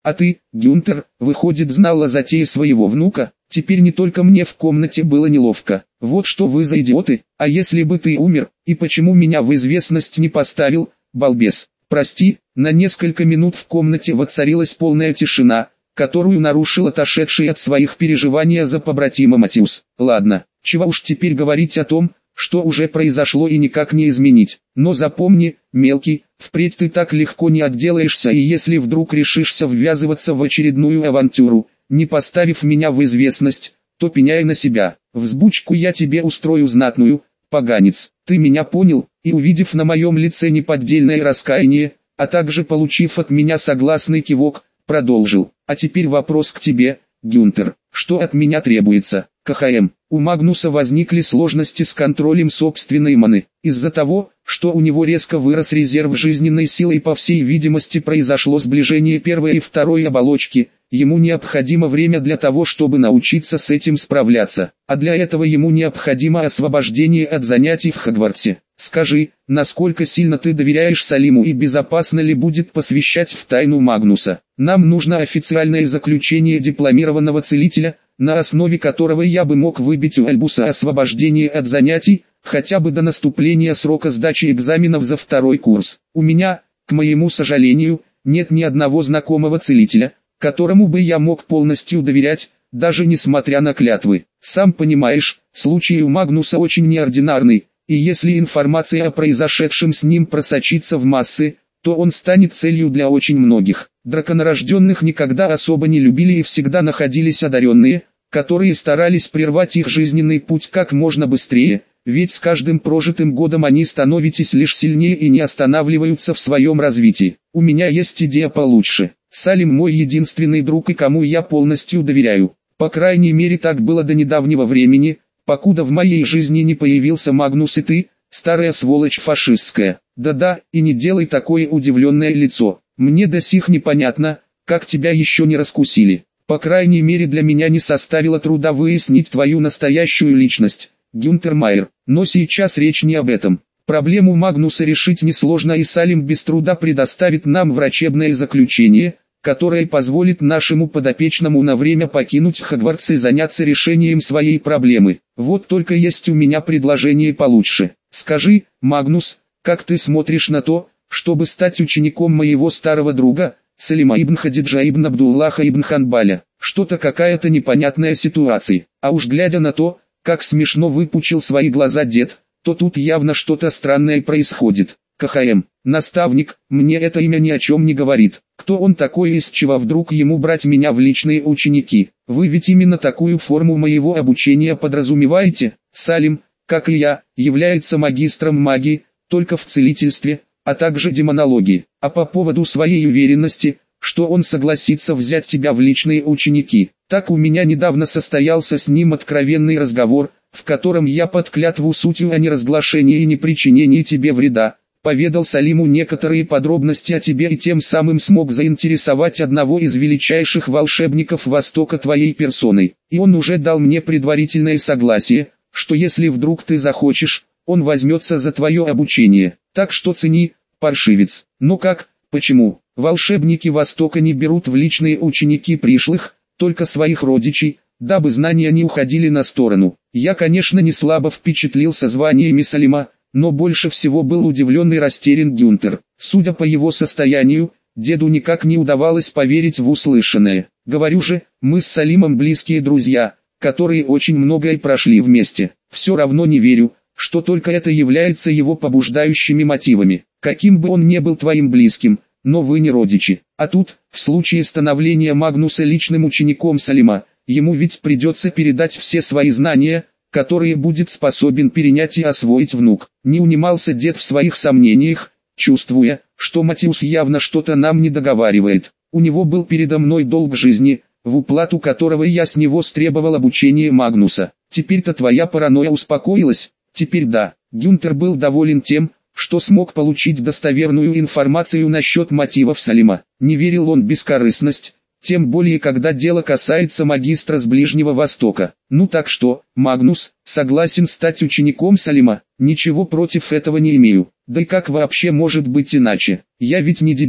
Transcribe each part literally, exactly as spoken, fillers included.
А ты, Гюнтер, выходит, знал о затее своего внука? Теперь не только мне в комнате было неловко. Вот что вы за идиоты, а если бы ты умер, и почему меня в известность не поставил, балбес? Прости, на несколько минут в комнате воцарилась полная тишина, которую нарушил отошедший от своих переживаний за побратима Матиус. Ладно, чего уж теперь говорить о том, что уже произошло и никак не изменить. Но запомни, мелкий, впредь ты так легко не отделаешься, и если вдруг решишься ввязываться в очередную авантюру, не поставив меня в известность, то пеняй на себя. Взбучку я тебе устрою знатную, поганец. Ты меня понял? И увидев на моем лице неподдельное раскаяние, а также получив от меня согласный кивок, продолжил. А теперь вопрос к тебе, Гюнтер. Что от меня требуется? КХМ. У Магнуса возникли сложности с контролем собственной маны. Из-за того, что у него резко вырос резерв жизненной силы и по всей видимости произошло сближение первой и второй оболочки, ему необходимо время для того, чтобы научиться с этим справляться. А для этого ему необходимо освобождение от занятий в Хогвартсе. Скажи, насколько сильно ты доверяешь Салиму и безопасно ли будет посвящать в тайну Магнуса? Нам нужно официальное заключение дипломированного целителя, на основе которого я бы мог выбить у Альбуса освобождение от занятий, хотя бы до наступления срока сдачи экзаменов за второй курс. У меня, к моему сожалению, нет ни одного знакомого целителя, которому бы я мог полностью доверять, даже несмотря на клятвы. Сам понимаешь, случай у Магнуса очень неординарный, и если информация о произошедшем с ним просочится в массы, то он станет целью для очень многих. Драконорожденных никогда особо не любили и всегда находились одаренные, которые старались прервать их жизненный путь как можно быстрее, ведь с каждым прожитым годом они становитесь лишь сильнее и не останавливаются в своем развитии. У меня есть идея получше. Салим мой единственный друг и кому я полностью доверяю. По крайней мере так было до недавнего времени, покуда в моей жизни не появился Магнус и ты, старая сволочь фашистская. Да-да, и не делай такое удивленное лицо. Мне до сих непонятно, как тебя еще не раскусили. По крайней мере для меня не составило труда выяснить твою настоящую личность, Гюнтер Майер. Но сейчас речь не об этом. Проблему Магнуса решить несложно, и Салим без труда предоставит нам врачебное заключение, которое позволит нашему подопечному на время покинуть Хогвартс и заняться решением своей проблемы. Вот только есть у меня предложение получше. Скажи, Магнус, как ты смотришь на то, чтобы стать учеником моего старого друга, Салима ибн Хадиджа ибн Абдуллаха ибн Ханбаля? Что-то какая-то непонятная ситуация. А уж глядя на то, как смешно выпучил свои глаза дед, то тут явно что-то странное происходит. КХМ. Наставник, мне это имя ни о чем не говорит. Кто он такой и с чего вдруг ему брать меня в личные ученики? Вы ведь именно такую форму моего обучения подразумеваете? Салим, как и я, является магистром магии, только в целительстве, а также демонологии. А по поводу своей уверенности, что он согласится взять тебя в личные ученики, так у меня недавно состоялся с ним откровенный разговор, в котором я под клятву сутью о неразглашении и непричинении тебе вреда, поведал Салиму некоторые подробности о тебе и тем самым смог заинтересовать одного из величайших волшебников Востока твоей персоной. И он уже дал мне предварительное согласие, что если вдруг ты захочешь, он возьмется за твое обучение. Так что цени, паршивец. Ну как, почему? Волшебники Востока не берут в личные ученики пришлых, только своих родичей, дабы знания не уходили на сторону. Я, конечно, не слабо впечатлился званиями Салима, но больше всего был удивлен и растерян Гюнтер. Судя по его состоянию, деду никак не удавалось поверить в услышанное. Говорю же, мы с Салимом близкие друзья, которые очень многое прошли вместе. Все равно не верю, что только это является его побуждающими мотивами. Каким бы он ни был твоим близким, но вы не родичи. А тут, в случае становления Магнуса личным учеником Салима, ему ведь придется передать все свои знания, которые будет способен перенять и освоить внук. Не унимался дед в своих сомнениях, чувствуя, что Матиус явно что-то нам не договаривает. У него был передо мной долг жизни, в уплату которого я с него стребовал обучение Магнуса. Теперь-то твоя паранойя успокоилась? Теперь да. Гюнтер был доволен тем, что смог получить достоверную информацию насчет мотивов Салима. Не верил он в бескорыстность, тем более когда дело касается магистра с Ближнего Востока. Ну так что, Магнус, согласен стать учеником Салима? Ничего против этого не имею. Да и как вообще может быть иначе? Я ведь не дебил,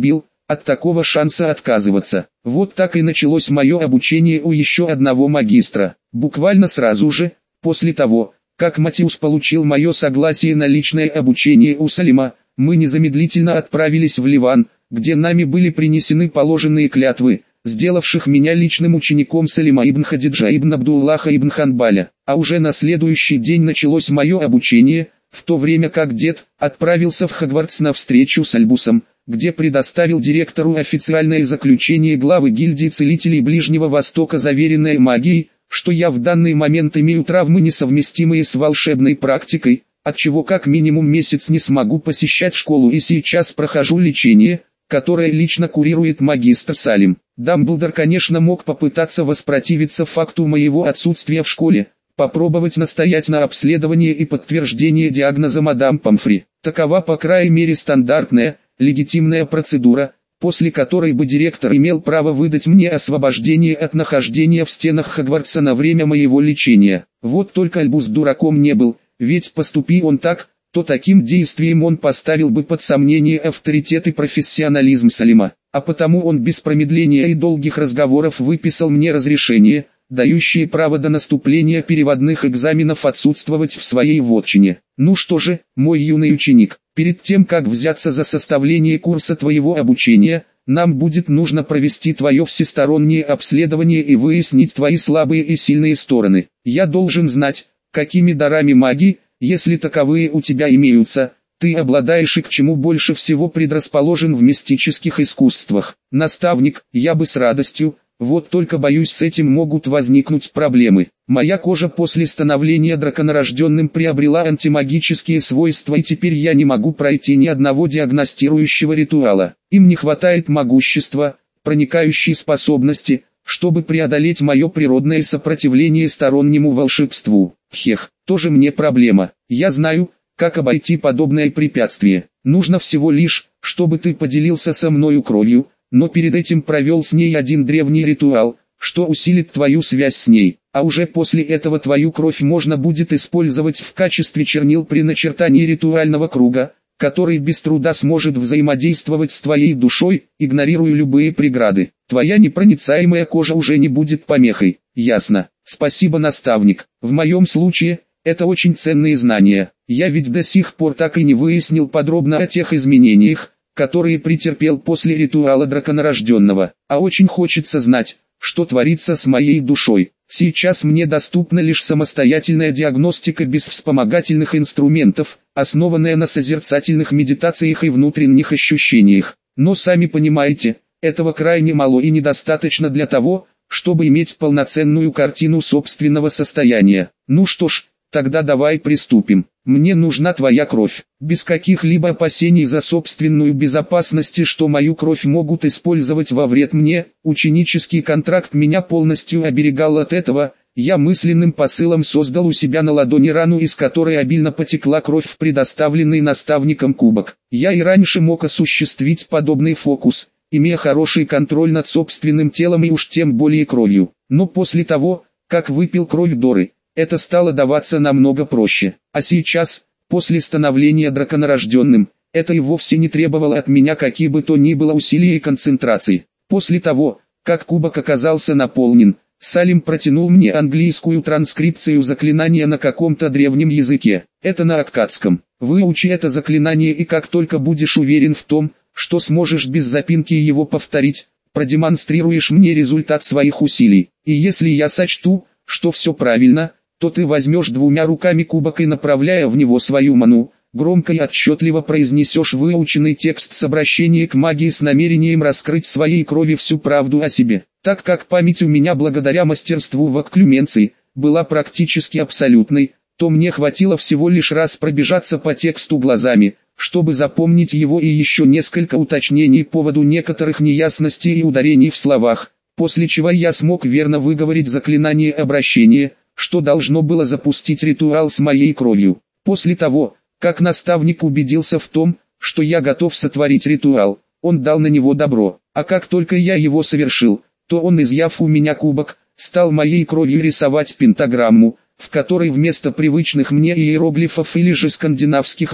от такого шанса отказываться. Вот так и началось мое обучение у еще одного магистра. Буквально сразу же, после того, как Матиус получил мое согласие на личное обучение у Салима, мы незамедлительно отправились в Ливан, где нами были принесены положенные клятвы, сделавших меня личным учеником Салима ибн Хадиджа ибн Абдуллаха ибн Ханбаля. А уже на следующий день началось мое обучение, в то время как дед отправился в Хогвартс на встречу с Альбусом, где предоставил директору официальное заключение главы гильдии целителей Ближнего Востока, заверенное магией, что я в данный момент имею травмы, несовместимые с волшебной практикой, отчего как минимум месяц не смогу посещать школу и сейчас прохожу лечение, которое лично курирует магистр Салим. Дамблдор, конечно, мог попытаться воспротивиться факту моего отсутствия в школе, попробовать настоять на обследовании и подтверждении диагноза мадам Помфри. Такова по крайней мере стандартная, легитимная процедура, после которой бы директор имел право выдать мне освобождение от нахождения в стенах Хогвартса на время моего лечения. Вот только Альбус дураком не был, ведь поступи он так, то таким действием он поставил бы под сомнение авторитет и профессионализм Салима, а потому он без промедления и долгих разговоров выписал мне разрешение, дающее право до наступления переводных экзаменов отсутствовать в своей вотчине. Ну что же, мой юный ученик, перед тем как взяться за составление курса твоего обучения, нам будет нужно провести твое всестороннее обследование и выяснить твои слабые и сильные стороны. Я должен знать, какими дарами магии, если таковые у тебя имеются, ты обладаешь и к чему больше всего предрасположен в мистических искусствах. Наставник, я бы с радостью, вот только боюсь, с этим могут возникнуть проблемы. Моя кожа после становления драконорожденным приобрела антимагические свойства, и теперь я не могу пройти ни одного диагностирующего ритуала. Им не хватает могущества, проникающей способности, чтобы преодолеть мое природное сопротивление стороннему волшебству. Хех, тоже мне проблема. Я знаю, как обойти подобное препятствие. Нужно всего лишь, чтобы ты поделился со мною кровью, но перед этим провел с ней один древний ритуал, что усилит твою связь с ней, а уже после этого твою кровь можно будет использовать в качестве чернил при начертании ритуального круга, который без труда сможет взаимодействовать с твоей душой, игнорируя любые преграды. Твоя непроницаемая кожа уже не будет помехой. Ясно. Спасибо, наставник. В моем случае, это очень ценные знания. Я ведь до сих пор так и не выяснил подробно о тех изменениях, которые претерпел после ритуала драконорожденного, а очень хочется знать, что творится с моей душой. Сейчас мне доступна лишь самостоятельная диагностика без вспомогательных инструментов, основанная на созерцательных медитациях и внутренних ощущениях. Но сами понимаете, этого крайне мало и недостаточно для того, чтобы иметь полноценную картину собственного состояния. Ну что ж, тогда давай приступим. Мне нужна твоя кровь. Без каких-либо опасений за собственную безопасность и что мою кровь могут использовать во вред мне, ученический контракт меня полностью оберегал от этого. Я мысленным посылом создал у себя на ладони рану, из которой обильно потекла кровь в предоставленный наставником кубок. Я и раньше мог осуществить подобный фокус, имея хороший контроль над собственным телом и уж тем более кровью. Но после того, как выпил кровь Доры, это стало даваться намного проще. А сейчас, после становления драконорожденным, это и вовсе не требовало от меня каких бы то ни было усилий и концентрации. После того, как кубок оказался наполнен, Салим протянул мне английскую транскрипцию заклинания на каком-то древнем языке. Это на аккадском. Выучи это заклинание, и как только будешь уверен в том, что сможешь без запинки его повторить, продемонстрируешь мне результат своих усилий. И если я сочту, что все правильно, то ты возьмешь двумя руками кубок и, направляя в него свою ману, громко и отчетливо произнесешь выученный текст с обращением к магии с намерением раскрыть своей крови всю правду о себе. Так как память у меня благодаря мастерству в окклюменции была практически абсолютной, то мне хватило всего лишь раз пробежаться по тексту глазами, чтобы запомнить его и еще несколько уточнений по поводу некоторых неясностей и ударений в словах, после чего я смог верно выговорить заклинание обращения, что должно было запустить ритуал с моей кровью. После того, как наставник убедился в том, что я готов сотворить ритуал, он дал на него добро, а как только я его совершил, то он, изъяв у меня кубок, стал моей кровью рисовать пентаграмму, в которой вместо привычных мне иероглифов или же скандинавских рун,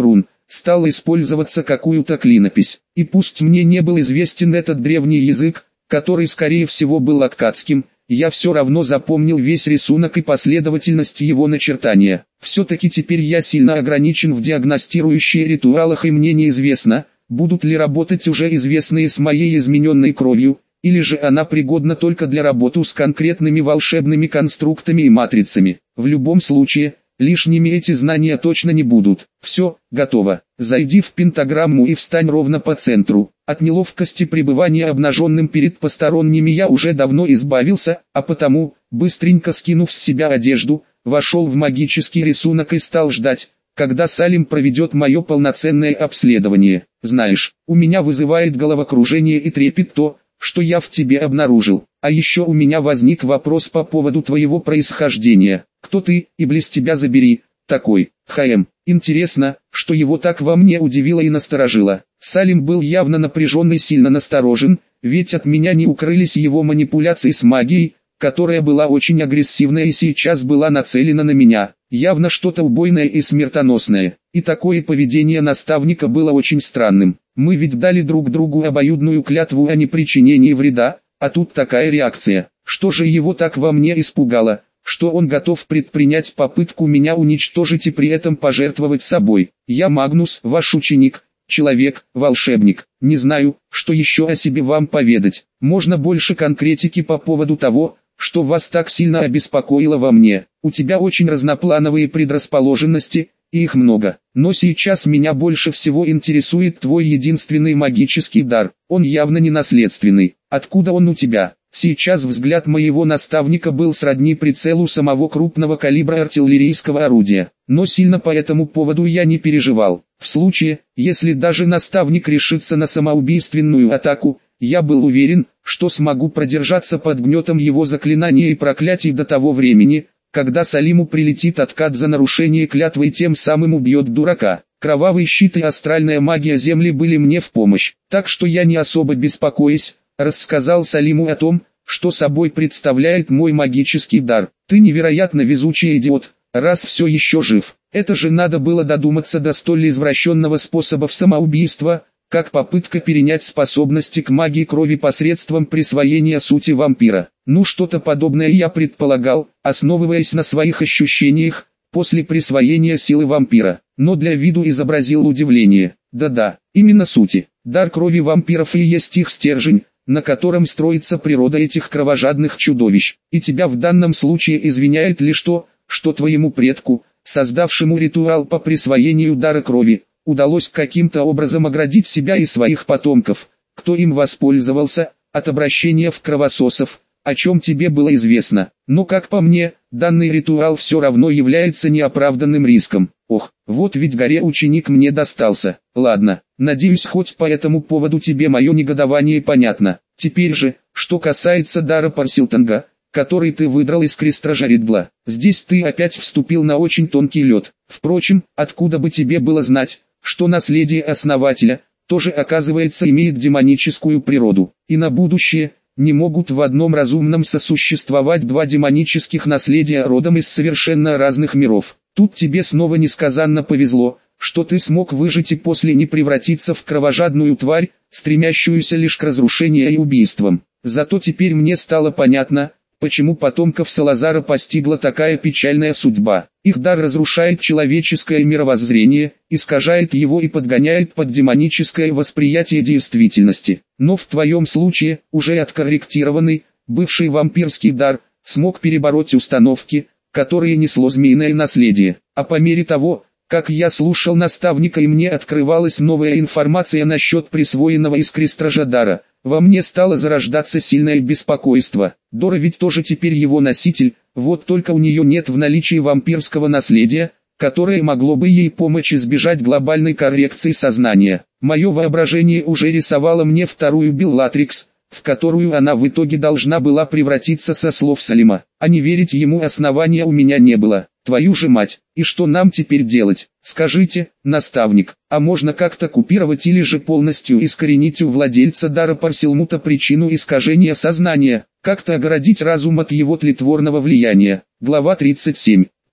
стала использоваться какую-то клинопись. И пусть мне не был известен этот древний язык, который скорее всего был аккадским, я все равно запомнил весь рисунок и последовательность его начертания. Все-таки теперь я сильно ограничен в диагностирующих ритуалах, и мне неизвестно, будут ли работать уже известные с моей измененной кровью, или же она пригодна только для работы с конкретными волшебными конструктами и матрицами. В любом случае, лишними эти знания точно не будут. Все, готово. Зайди в пентаграмму и встань ровно по центру. От неловкости пребывания обнаженным перед посторонними я уже давно избавился, а потому, быстренько скинув с себя одежду, вошел в магический рисунок и стал ждать, когда Салим проведет мое полноценное обследование. Знаешь, у меня вызывает головокружение и трепет то, что я в тебе обнаружил. А еще у меня возник вопрос по поводу твоего происхождения. Кто ты, иблис тебя забери, такой? Хаэм. Интересно, что его так во мне удивило и насторожило. Салим был явно напряжен и сильно насторожен, ведь от меня не укрылись его манипуляции с магией, которая была очень агрессивная и сейчас была нацелена на меня. Явно что-то убойное и смертоносное. И такое поведение наставника было очень странным. Мы ведь дали друг другу обоюдную клятву о непричинении вреда, а тут такая реакция. Что же его так во мне испугало, что он готов предпринять попытку меня уничтожить и при этом пожертвовать собой? Я Магнус, ваш ученик, человек, волшебник. Не знаю, что еще о себе вам поведать. Можно больше конкретики по поводу того, что вас так сильно обеспокоило во мне. У тебя очень разноплановые предрасположенности, и их много. Но сейчас меня больше всего интересует твой единственный магический дар. Он явно не наследственный. Откуда он у тебя? Сейчас взгляд моего наставника был сродни прицелу самого крупного калибра артиллерийского орудия. Но сильно по этому поводу я не переживал. В случае, если даже наставник решится на самоубийственную атаку, я был уверен, что смогу продержаться под гнетом его заклинания и проклятий до того времени, когда Салиму прилетит откат за нарушение клятвы и тем самым убьет дурака. Кровавый щит и астральная магия Земли были мне в помощь, так что я не особо беспокоюсь, рассказал Салиму о том, что собой представляет мой магический дар. Ты невероятно везучий идиот, раз все еще жив. Это же надо было додуматься до столь извращенного способа самоубийства, как попытка перенять способности к магии крови посредством присвоения сути вампира. Ну что-то подобное я предполагал, основываясь на своих ощущениях, после присвоения силы вампира, но для виду изобразил удивление. Да-да, именно сути. Дар крови вампиров и есть их стержень, на котором строится природа этих кровожадных чудовищ. И тебя в данном случае извиняет лишь то, что твоему предку, создавшему ритуал по присвоению дара крови, удалось каким-то образом оградить себя и своих потомков, кто им воспользовался, от обращения в кровососов, о чем тебе было известно. Но как по мне, данный ритуал все равно является неоправданным риском. Ох, вот ведь горе-ученик мне достался. Ладно, надеюсь, хоть по этому поводу тебе мое негодование понятно. Теперь же, что касается дара Парсилтанга, который ты выдрал из крестража Ридгла. Здесь ты опять вступил на очень тонкий лед. Впрочем, откуда бы тебе было знать, что наследие основателя, тоже оказывается имеет демоническую природу. И на будущее, не могут в одном разумном сосуществовать два демонических наследия родом из совершенно разных миров. Тут тебе снова несказанно повезло, что ты смог выжить и после не превратиться в кровожадную тварь, стремящуюся лишь к разрушению и убийствам. Зато теперь мне стало понятно, почему потомков Салазара постигла такая печальная судьба. Их дар разрушает человеческое мировоззрение, искажает его и подгоняет под демоническое восприятие действительности. Но в твоем случае, уже откорректированный, бывший вампирский дар, смог перебороть установки, которые несло змеиное наследие. А по мере того, как я слушал наставника и мне открывалась новая информация насчет присвоенного из крестража дара, во мне стало зарождаться сильное беспокойство. Дора ведь тоже теперь его носитель, вот только у нее нет в наличии вампирского наследия, которое могло бы ей помочь избежать глобальной коррекции сознания. Мое воображение уже рисовало мне вторую Беллатрикс, в которую она в итоге должна была превратиться со слов Салима. А не верить ему основания у меня не было. Твою же мать, и что нам теперь делать? Скажите, наставник, а можно как-то купировать или же полностью искоренить у владельца дара Парсилмута причину искажения сознания, как-то оградить разум от его тлетворного влияния? Глава тридцать семь.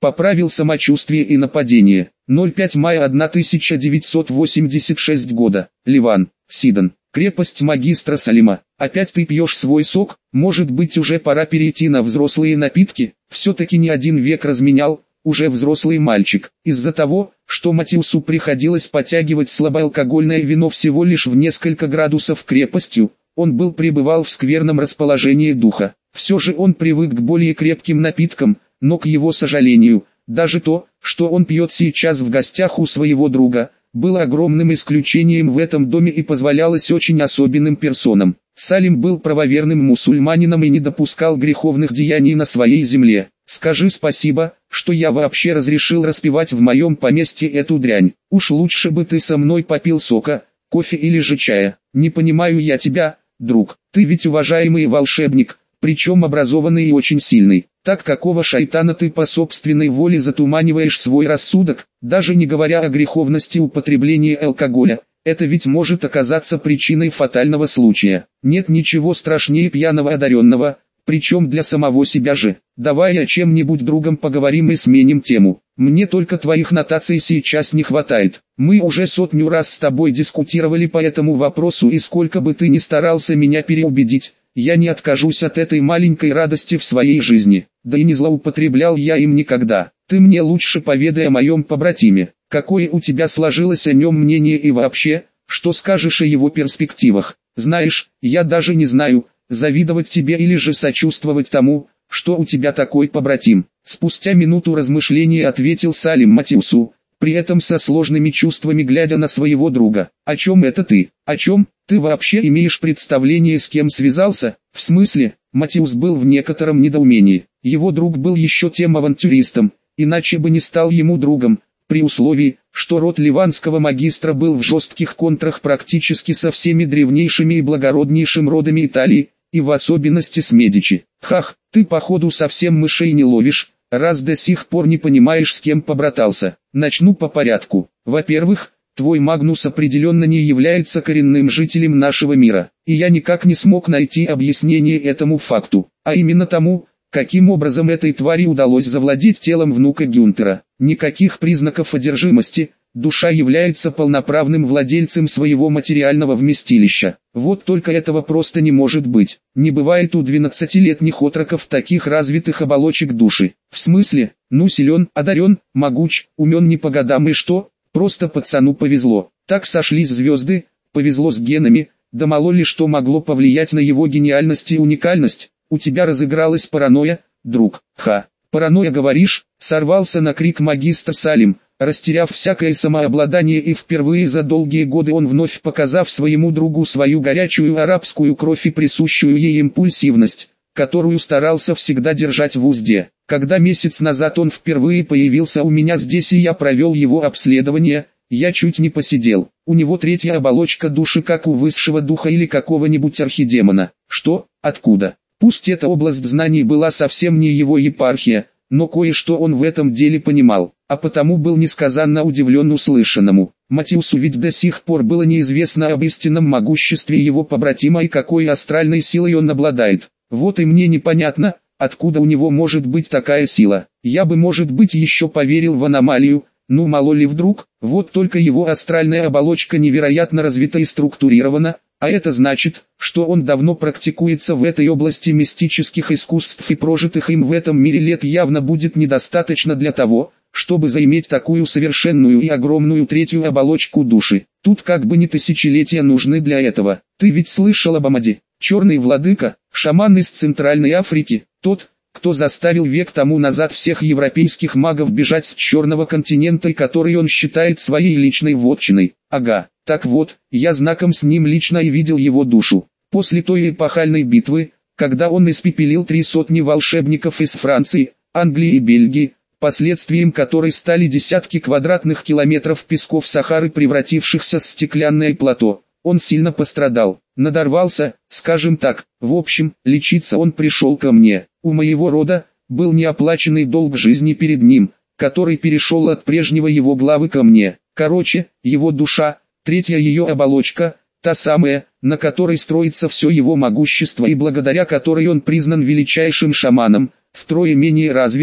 поправил самочувствие и нападение. ноль пять мая тысяча девятьсот восемьдесят шестого года. Ливан, Сидон. Крепость магистра Салима. Опять ты пьешь свой сок? Может быть, уже пора перейти на взрослые напитки? Все-таки не один век разменял, уже взрослый мальчик. Из-за того, что Матиусу приходилось подтягивать слабоалкогольное вино всего лишь в несколько градусов крепостью, он был пребывал в скверном расположении духа. Все же он привык к более крепким напиткам, но к его сожалению, даже то, что он пьет сейчас в гостях у своего друга, было огромным исключением в этом доме и позволялось очень особенным персонам. Салим был правоверным мусульманином и не допускал греховных деяний на своей земле. Скажи спасибо, что я вообще разрешил распивать в моем поместье эту дрянь. Уж лучше бы ты со мной попил сока, кофе или же чая. Не понимаю я тебя, друг. Ты ведь уважаемый волшебник, причем образованный и очень сильный. Так какого шайтана ты по собственной воле затуманиваешь свой рассудок, даже не говоря о греховности употребления алкоголя? Это ведь может оказаться причиной фатального случая. Нет ничего страшнее пьяного одаренного, причем для самого себя же. Давай о чем-нибудь другом поговорим и сменим тему. Мне только твоих нотаций сейчас не хватает. Мы уже сотню раз с тобой дискутировали по этому вопросу, и сколько бы ты ни старался меня переубедить, я не откажусь от этой маленькой радости в своей жизни. Да и не злоупотреблял я им никогда. Ты мне лучше поведай о моем побратиме. Какое у тебя сложилось о нем мнение и вообще, что скажешь о его перспективах? Знаешь, я даже не знаю, завидовать тебе или же сочувствовать тому, что у тебя такой побратим. Спустя минуту размышления ответил Салим Матиусу, при этом со сложными чувствами глядя на своего друга. О чем это ты? О чем? Ты вообще имеешь представление, с кем связался? В смысле? Матиус был в некотором недоумении. Его друг был еще тем авантюристом, иначе бы не стал ему другом, при условии, что род ливанского магистра был в жестких контрах практически со всеми древнейшими и благороднейшими родами Италии, и в особенности с Медичи. Хах, ты походу совсем мышей не ловишь, раз до сих пор не понимаешь, с кем побратался. Начну по порядку. Во-первых, твой Магнус определенно не является коренным жителем нашего мира, и я никак не смог найти объяснение этому факту, а именно тому, каким образом этой твари удалось завладеть телом внука Гюнтера. Никаких признаков одержимости, душа является полноправным владельцем своего материального вместилища. Вот только этого просто не может быть. Не бывает у двенадцатилетних отроков таких развитых оболочек души. В смысле, ну силен, одарен, могуч, умен не по годам и что? Просто пацану повезло. Так сошлись звезды, повезло с генами, да мало ли что могло повлиять на его гениальность и уникальность. У тебя разыгралась паранойя, друг. Ха, паранойя говоришь? Сорвался на крик магистр Салим, растеряв всякое самообладание, и впервые за долгие годы он вновь показав своему другу свою горячую арабскую кровь и присущую ей импульсивность, которую старался всегда держать в узде. Когда месяц назад он впервые появился у меня здесь и я провел его обследование, я чуть не посидел. У него третья оболочка души, как у высшего духа или какого-нибудь архидемона. Что? Откуда? Пусть эта область знаний была совсем не его епархия, но кое-что он в этом деле понимал, а потому был несказанно удивлен услышанному. Матиусу ведь до сих пор было неизвестно об истинном могуществе его побратима и какой астральной силой он обладает. Вот и мне непонятно, откуда у него может быть такая сила. Я бы, может быть, еще поверил в аномалию, ну мало ли вдруг, вот только его астральная оболочка невероятно развита и структурирована, а это значит, что он давно практикуется в этой области мистических искусств, и прожитых им в этом мире лет явно будет недостаточно для того, чтобы заиметь такую совершенную и огромную третью оболочку души. Тут как бы не тысячелетия нужны для этого. Ты ведь слышал об Амаде, черный владыка, шаман из Центральной Африки, тот, кто заставил век тому назад всех европейских магов бежать с черного континента и который он считает своей личной вотчиной. Ага, так вот, я знаком с ним лично и видел его душу. После той эпохальной битвы, когда он испепелил три сотни волшебников из Франции, Англии и Бельгии, последствием которой стали десятки квадратных километров песков Сахары, превратившихся в стеклянное плато, он сильно пострадал, надорвался, скажем так. В общем, лечиться он пришел ко мне. У моего рода был неоплаченный долг жизни перед ним, который перешел от прежнего его главы ко мне. Короче, его душа, третья ее оболочка, та самая, на которой строится все его могущество и благодаря которой он признан величайшим шаманом, втрое менее развитая,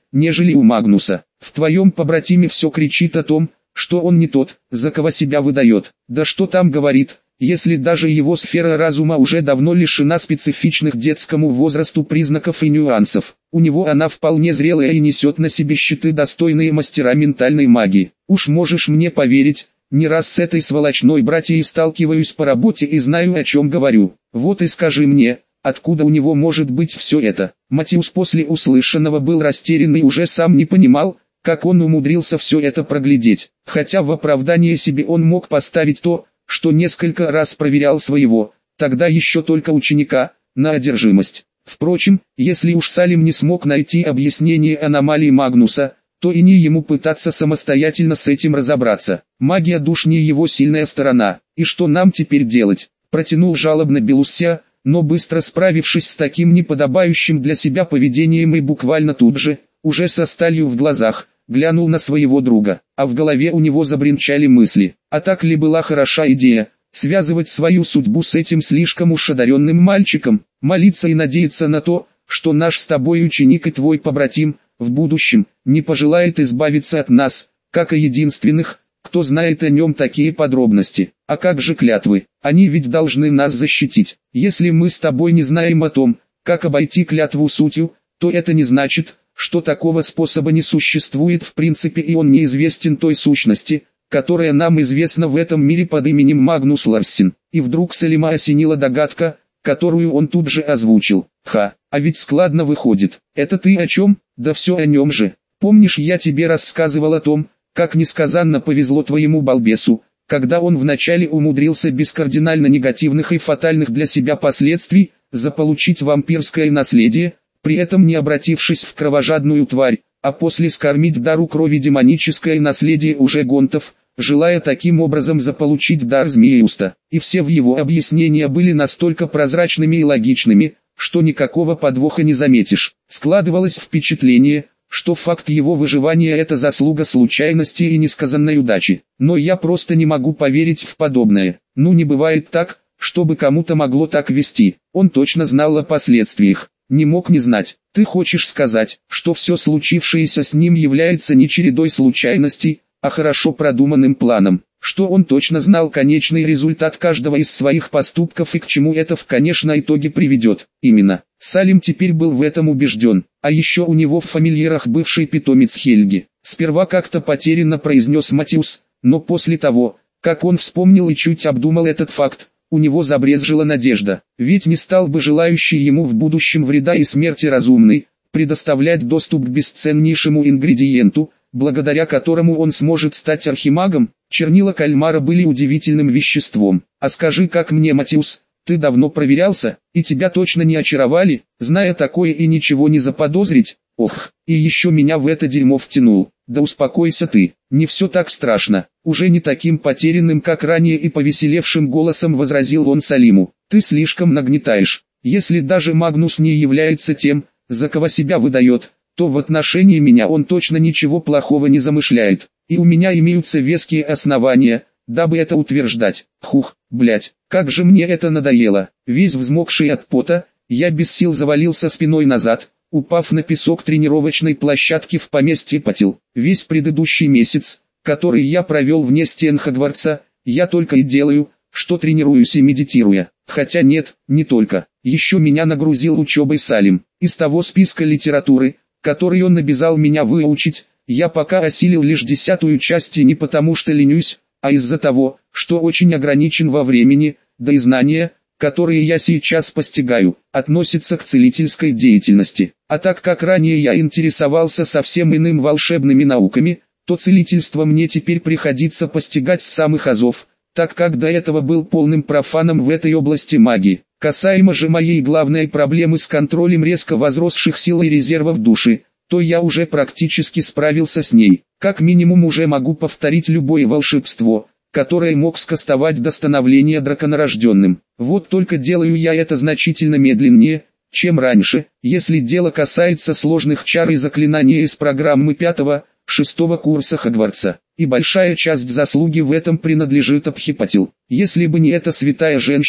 нежели у Магнуса. В твоем побратиме все кричит о том, что он не тот, за кого себя выдает. Да что там говорит, если даже его сфера разума уже давно лишена специфичных детскому возрасту признаков и нюансов. У него она вполне зрелая и несет на себе щиты, достойные мастера ментальной магии. Уж можешь мне поверить, не раз с этой сволочной братьей сталкиваюсь по работе и знаю, о чем говорю. Вот и скажи мне, откуда у него может быть все это? Матиус после услышанного был растерян и уже сам не понимал, как он умудрился все это проглядеть. Хотя в оправдание себе он мог поставить то, что несколько раз проверял своего, тогда еще только ученика, на одержимость. Впрочем, если уж Салим не смог найти объяснение аномалии Магнуса, то и не ему пытаться самостоятельно с этим разобраться. Магия душ не его сильная сторона. И что нам теперь делать? Протянул жалобно Белуссия, но быстро справившись с таким неподобающим для себя поведением и буквально тут же, уже со сталью в глазах, глянул на своего друга, а в голове у него забринчали мысли. А так ли была хороша идея, связывать свою судьбу с этим слишком уж одаренным мальчиком, молиться и надеяться на то, что наш с тобой ученик и твой побратим, в будущем, не пожелает избавиться от нас, как и единственных, кто знает о нем такие подробности. А как же клятвы? Они ведь должны нас защитить. Если мы с тобой не знаем о том, как обойти клятву сутью, то это не значит, что такого способа не существует в принципе и он неизвестен той сущности, которая нам известна в этом мире под именем Магнус Ларсен. И вдруг Салима осенила догадка, которую он тут же озвучил. Ха, а ведь складно выходит. Это ты о чем? Да все о нем же. Помнишь, я тебе рассказывал о том, как несказанно повезло твоему балбесу, когда он вначале умудрился без кардинально негативных и фатальных для себя последствий, заполучить вампирское наследие, при этом не обратившись в кровожадную тварь, а после скормить дару крови демоническое наследие уже гонтов, желая таким образом заполучить дар Змееуста. И все в его объяснения были настолько прозрачными и логичными, что никакого подвоха не заметишь. Складывалось впечатление, что факт его выживания – это заслуга случайности и несказанной удачи. Но я просто не могу поверить в подобное. Ну не бывает так, чтобы кому-то могло так вести. Он точно знал о последствиях. Не мог не знать. Ты хочешь сказать, что все случившееся с ним является не чередой случайностей, а хорошо продуманным планом, что он точно знал конечный результат каждого из своих поступков и к чему это в конечном итоге приведет. Именно. Салим теперь был в этом убежден. А еще у него в фамильярах бывший питомец Хельги. Сперва как-то потерянно произнес Матиус, но после того, как он вспомнил и чуть обдумал этот факт, у него забрезжила надежда. Ведь не стал бы желающий ему в будущем вреда и смерти разумный, предоставлять доступ к бесценнейшему ингредиенту, благодаря которому он сможет стать архимагом. Чернила кальмара были удивительным веществом. А скажи, как мне, Матиус, ты давно проверялся, и тебя точно не очаровали, зная такое и ничего не заподозрить? Ох, и еще меня в это дерьмо втянул. Да успокойся ты, не все так страшно. Уже не таким потерянным, как ранее, и повеселевшим голосом возразил он Салиму. Ты слишком нагнетаешь. Если даже Магнус не является тем, за кого себя выдает, то в отношении меня он точно ничего плохого не замышляет. И у меня имеются веские основания, дабы это утверждать. Хух, блять, как же мне это надоело. Весь взмокший от пота, я без сил завалился спиной назад, упав на песок тренировочной площадки в поместье Патил. Весь предыдущий месяц, который я провел вне стен Хогвартса, я только и делаю, что тренируюсь и медитируя. Хотя нет, не только. Еще меня нагрузил учебой Салим. Из того списка литературы, который он обязал меня выучить, я пока осилил лишь десятую часть, и не потому что ленюсь, а из-за того, что очень ограничен во времени, да и знания, которые я сейчас постигаю, относятся к целительской деятельности. А так как ранее я интересовался совсем иным волшебными науками, то целительство мне теперь приходится постигать с самых азов, так как до этого был полным профаном в этой области магии. Касаемо же моей главной проблемы с контролем резко возросших сил и резервов души, то я уже практически справился с ней. Как минимум уже могу повторить любое волшебство, которое мог скастовать до становления драконорожденным. Вот только делаю я это значительно медленнее, чем раньше, если дело касается сложных чар и заклинаний из программы пятого-шестого курса Хогвартса. И большая часть заслуги в этом принадлежит Абхипатил. Если бы не эта святая женщина,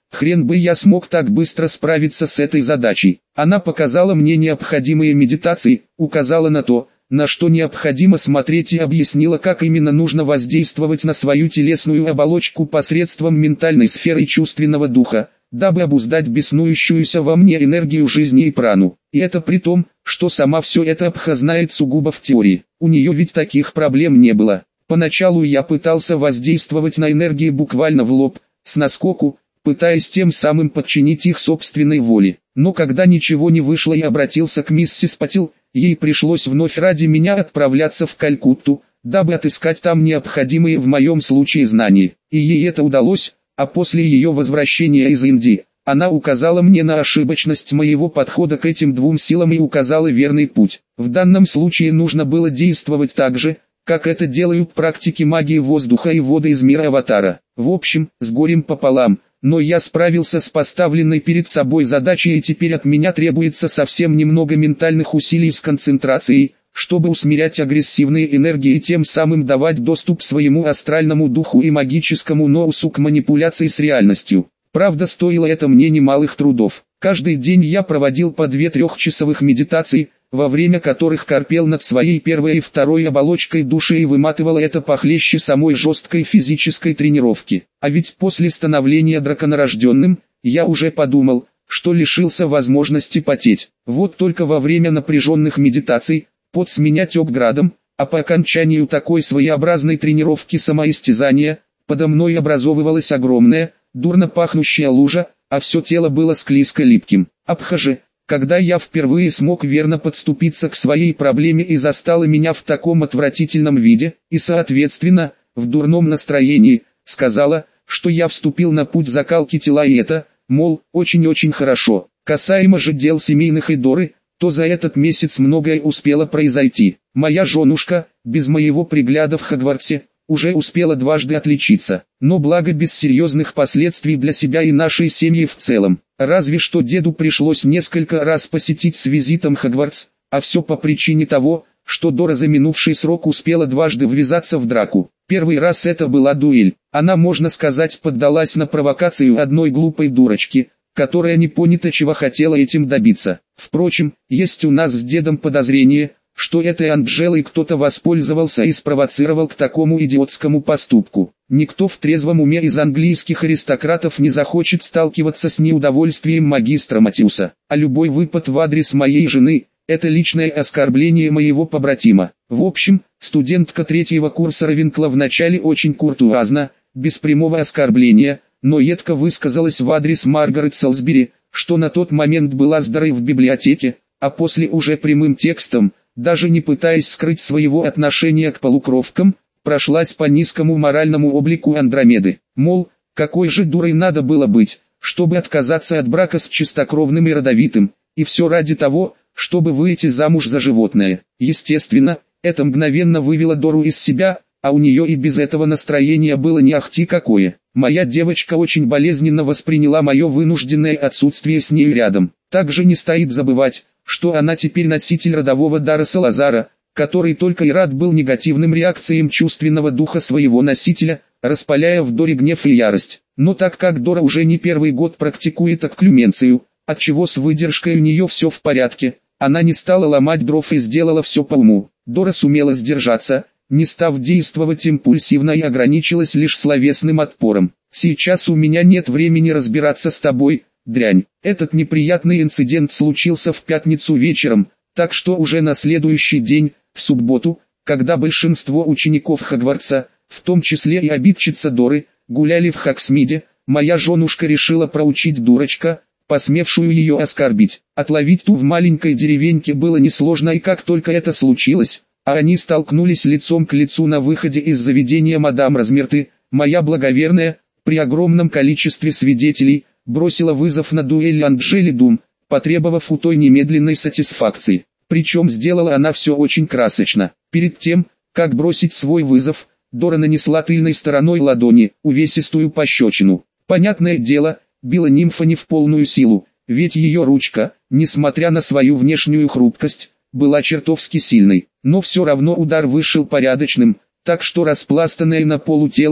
хрен бы я смог так быстро справиться с этой задачей. Она показала мне необходимые медитации, указала на то, на что необходимо смотреть и объяснила, как именно нужно воздействовать на свою телесную оболочку посредством ментальной сферы чувственного духа, дабы обуздать беснующуюся во мне энергию жизни и прану. И это при том, что сама все это Абха знает сугубо в теории. У нее ведь таких проблем не было. Поначалу я пытался воздействовать на энергии буквально в лоб, с наскоку, пытаясь тем самым подчинить их собственной воле. Но когда ничего не вышло и обратился к миссис Патил, ей пришлось вновь ради меня отправляться в Калькутту, дабы отыскать там необходимые в моем случае знания. И ей это удалось, а после ее возвращения из Индии, она указала мне на ошибочность моего подхода к этим двум силам и указала верный путь. В данном случае нужно было действовать так же, как это делают практики магии воздуха и воды из мира Аватара. В общем, с горем пополам, но я справился с поставленной перед собой задачей, и теперь от меня требуется совсем немного ментальных усилий с концентрацией, чтобы усмирять агрессивные энергии и тем самым давать доступ своему астральному духу и магическому ноусу к манипуляции с реальностью. Правда, стоило это мне немалых трудов. Каждый день я проводил по две-трехчасовых медитаций, во время которых корпел над своей первой и второй оболочкой души и выматывал это похлеще самой жесткой физической тренировки. А ведь после становления драконорожденным, я уже подумал, что лишился возможности потеть. Вот только во время напряженных медитаций, пот с меня тек градом, а по окончанию такой своеобразной тренировки самоистязания, подо мной образовывалась огромная, дурно пахнущая лужа, а все тело было склизко-липким. Абха же, когда я впервые смог верно подступиться к своей проблеме и застала меня в таком отвратительном виде, и соответственно, в дурном настроении, сказала, что я вступил на путь закалки тела, и это, мол, очень-очень хорошо. Касаемо же дел семейных и Доры, то за этот месяц многое успело произойти. Моя женушка, без моего пригляда в Хогвартсе, уже успела дважды отличиться, но благо без серьезных последствий для себя и нашей семьи в целом. Разве что деду пришлось несколько раз посетить с визитом Хогвартс, а все по причине того, что Дора за минувший срок успела дважды ввязаться в драку. Первый раз это была дуэль. Она, можно сказать, поддалась на провокацию одной глупой дурочки, которая не понято чего хотела этим добиться. Впрочем, есть у нас с дедом подозрение, что этой Анджелой кто-то воспользовался и спровоцировал к такому идиотскому поступку. Никто в трезвом уме из английских аристократов не захочет сталкиваться с неудовольствием магистра Матиуса, а любой выпад в адрес моей жены – это личное оскорбление моего побратима. В общем, студентка третьего курса Равенкла вначале очень куртуазно, без прямого оскорбления, но едко высказалась в адрес Маргарет Солсбери, что на тот момент была с Дорой в библиотеке, а после уже прямым текстом, даже не пытаясь скрыть своего отношения к полукровкам, прошлась по низкому моральному облику Андромеды. Мол, какой же дурой надо было быть, чтобы отказаться от брака с чистокровным и родовитым, и все ради того, чтобы выйти замуж за животное. Естественно, это мгновенно вывело Дору из себя, а у нее и без этого настроение было не ахти какое. Моя девочка очень болезненно восприняла мое вынужденное отсутствие с ней рядом. Также не стоит забывать, что она теперь носитель родового дара Салазара, который только и рад был негативным реакциям чувственного духа своего носителя, распаляя в Доре гнев и ярость. Но так как Дора уже не первый год практикует окклюменцию, отчего с выдержкой у нее все в порядке, она не стала ломать дров и сделала все по уму. Дора сумела сдержаться, не став действовать импульсивно, и ограничилась лишь словесным отпором. «Сейчас у меня нет времени разбираться с тобой, дрянь». Этот неприятный инцидент случился в пятницу вечером, так что уже на следующий день, в субботу, когда большинство учеников Хогвартса, в том числе и обидчица Доры, гуляли в Хогсмиде, моя женушка решила проучить дурочка, посмевшую ее оскорбить. Отловить ту в маленькой деревеньке было несложно, и как только это случилось, а они столкнулись лицом к лицу на выходе из заведения мадам Размерты, моя благоверная, при огромном количестве свидетелей, бросила вызов на дуэль Анджели Дум, потребовав у той немедленной сатисфакции. Причем сделала она все очень красочно. Перед тем, как бросить свой вызов, Дора нанесла тыльной стороной ладони увесистую пощечину. Понятное дело, била нимфа не в полную силу, ведь ее ручка, несмотря на свою внешнюю хрупкость, была чертовски сильной. Но все равно удар вышел порядочным, так что распластанное на полу тело,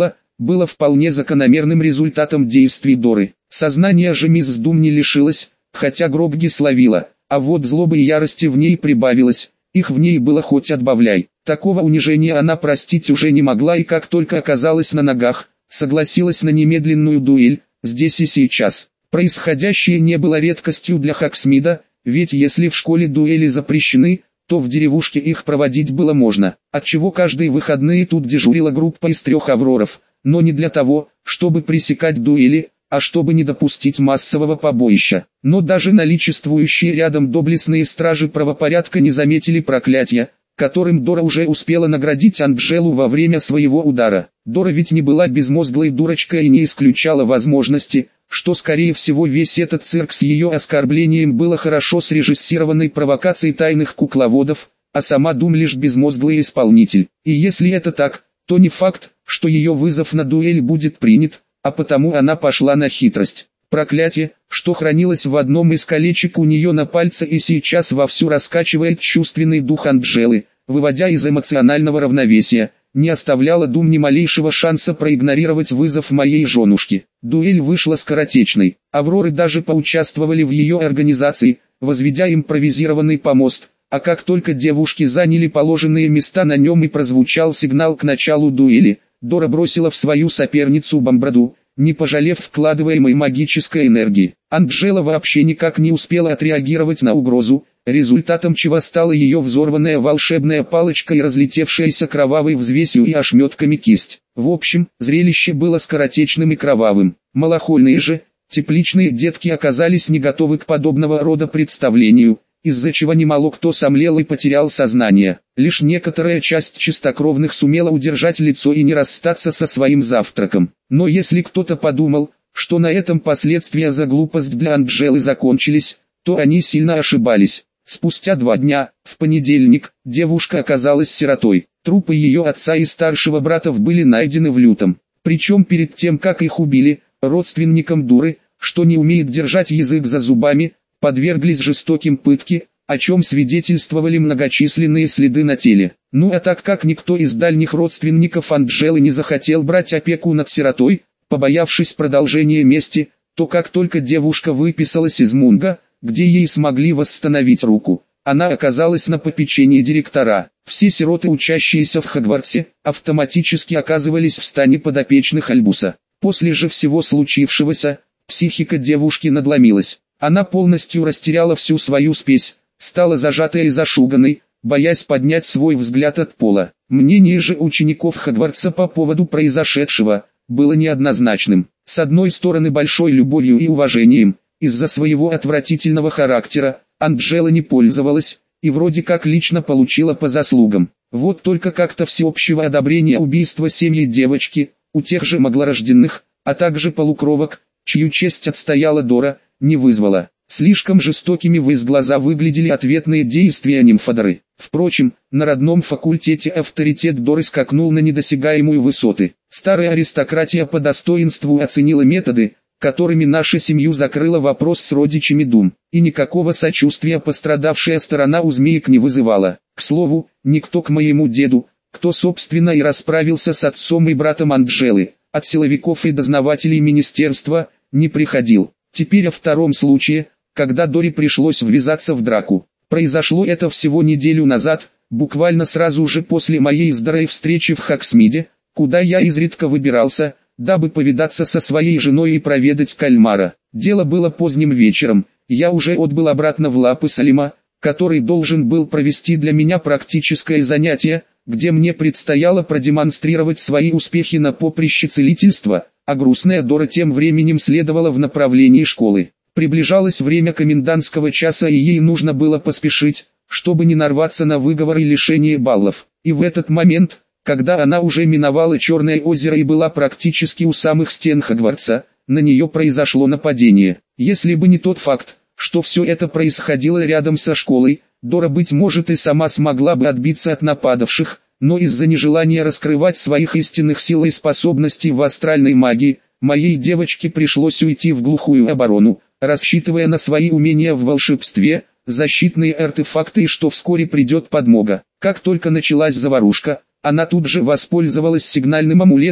было вполне закономерным результатом действий Доры. Сознание же мисс Дум не лишилось, хотя Гробги словила, а вот злобы и ярости в ней прибавилось, их в ней было хоть отбавляй. Такого унижения она простить уже не могла и как только оказалась на ногах, согласилась на немедленную дуэль, здесь и сейчас. Происходящее не было редкостью для Хоксмида, ведь если в школе дуэли запрещены, то в деревушке их проводить было можно, отчего каждые выходные тут дежурила группа из трех авроров, но не для того, чтобы пресекать дуэли, а чтобы не допустить массового побоища. Но даже наличествующие рядом доблестные стражи правопорядка не заметили проклятия, которым Дора уже успела наградить Анджелу во время своего удара. Дора ведь не была безмозглой дурочкой и не исключала возможности, что скорее всего весь этот цирк с ее оскорблением было хорошо срежиссированной провокацией тайных кукловодов, а сама Дум лишь безмозглый исполнитель. И если это так, то не факт, что ее вызов на дуэль будет принят, а потому она пошла на хитрость. Проклятие, что хранилось в одном из колечек у нее на пальце и сейчас вовсю раскачивает чувственный дух Анджелы, выводя из эмоционального равновесия, не оставляло Дум ни малейшего шанса проигнорировать вызов моей женушки. Дуэль вышла скоротечной. Авроры даже поучаствовали в ее организации, возведя импровизированный помост, а как только девушки заняли положенные места на нем и прозвучал сигнал к началу дуэли, Дора бросила в свою соперницу бомбарду, не пожалев вкладываемой магической энергии. Анджела вообще никак не успела отреагировать на угрозу, результатом чего стала ее взорванная волшебная палочка и разлетевшаяся кровавой взвесью и ошметками кисть. В общем, зрелище было скоротечным и кровавым. Малохольные же, тепличные детки оказались не готовы к подобного рода представлению, из-за чего немало кто сомлел и потерял сознание. Лишь некоторая часть чистокровных сумела удержать лицо и не расстаться со своим завтраком. Но если кто-то подумал, что на этом последствия за глупость для Анджелы закончились, то они сильно ошибались. Спустя два дня, в понедельник, девушка оказалась сиротой. Трупы ее отца и старшего братов были найдены в лютом. Причем перед тем, как их убили, родственникам Дуры, что не умеет держать язык за зубами, подверглись жестоким пытке, о чем свидетельствовали многочисленные следы на теле. Ну а так как никто из дальних родственников Анджелы не захотел брать опеку над сиротой, побоявшись продолжения мести, то как только девушка выписалась из Мунга, где ей смогли восстановить руку, она оказалась на попечении директора. Все сироты, учащиеся в Хогвартсе, автоматически оказывались в стане подопечных Альбуса. После же всего случившегося, психика девушки надломилась. Она полностью растеряла всю свою спесь, стала зажатой и зашуганной, боясь поднять свой взгляд от пола. Мнение же учеников Хогвартса по поводу произошедшего было неоднозначным. С одной стороны, большой любовью и уважением, из-за своего отвратительного характера, Анджела не пользовалась, и вроде как лично получила по заслугам. Вот только как-то всеобщего одобрения убийства семьи девочки, у тех же маглорожденных, а также полукровок, чью честь отстояла Дора, не вызвало. Слишком жестокими в из глаза выглядели ответные действия нимфодоры. Впрочем, на родном факультете авторитет Доры скакнул на недосягаемые высоты. Старая аристократия по достоинству оценила методы, которыми наша семью закрыла вопрос с родичами Дум, и никакого сочувствия пострадавшая сторона у змеек не вызывала. К слову, никто к моему деду, кто собственно и расправился с отцом и братом Анджелы, от силовиков и дознавателей министерства, не приходил. Теперь о втором случае, когда Доре пришлось ввязаться в драку. Произошло это всего неделю назад, буквально сразу же после моей с Дорой встречи в Хоксмиде, куда я изредка выбирался, дабы повидаться со своей женой и проведать кальмара. Дело было поздним вечером, я уже отбыл обратно в лапы Салима, который должен был провести для меня практическое занятие, где мне предстояло продемонстрировать свои успехи на поприще целительства, а грустная Дора тем временем следовала в направлении школы. Приближалось время комендантского часа и ей нужно было поспешить, чтобы не нарваться на выговор и лишение баллов. И в этот момент, когда она уже миновала Черное озеро и была практически у самых стен Хогвартса, на нее произошло нападение. Если бы не тот факт, что все это происходило рядом со школой, Дора, быть может, и сама смогла бы отбиться от нападавших, но из-за нежелания раскрывать своих истинных сил и способностей в астральной магии, моей девочке пришлось уйти в глухую оборону, рассчитывая на свои умения в волшебстве, защитные артефакты и что вскоре придет подмога. Как только началась заварушка, она тут же воспользовалась сигнальным амулетом,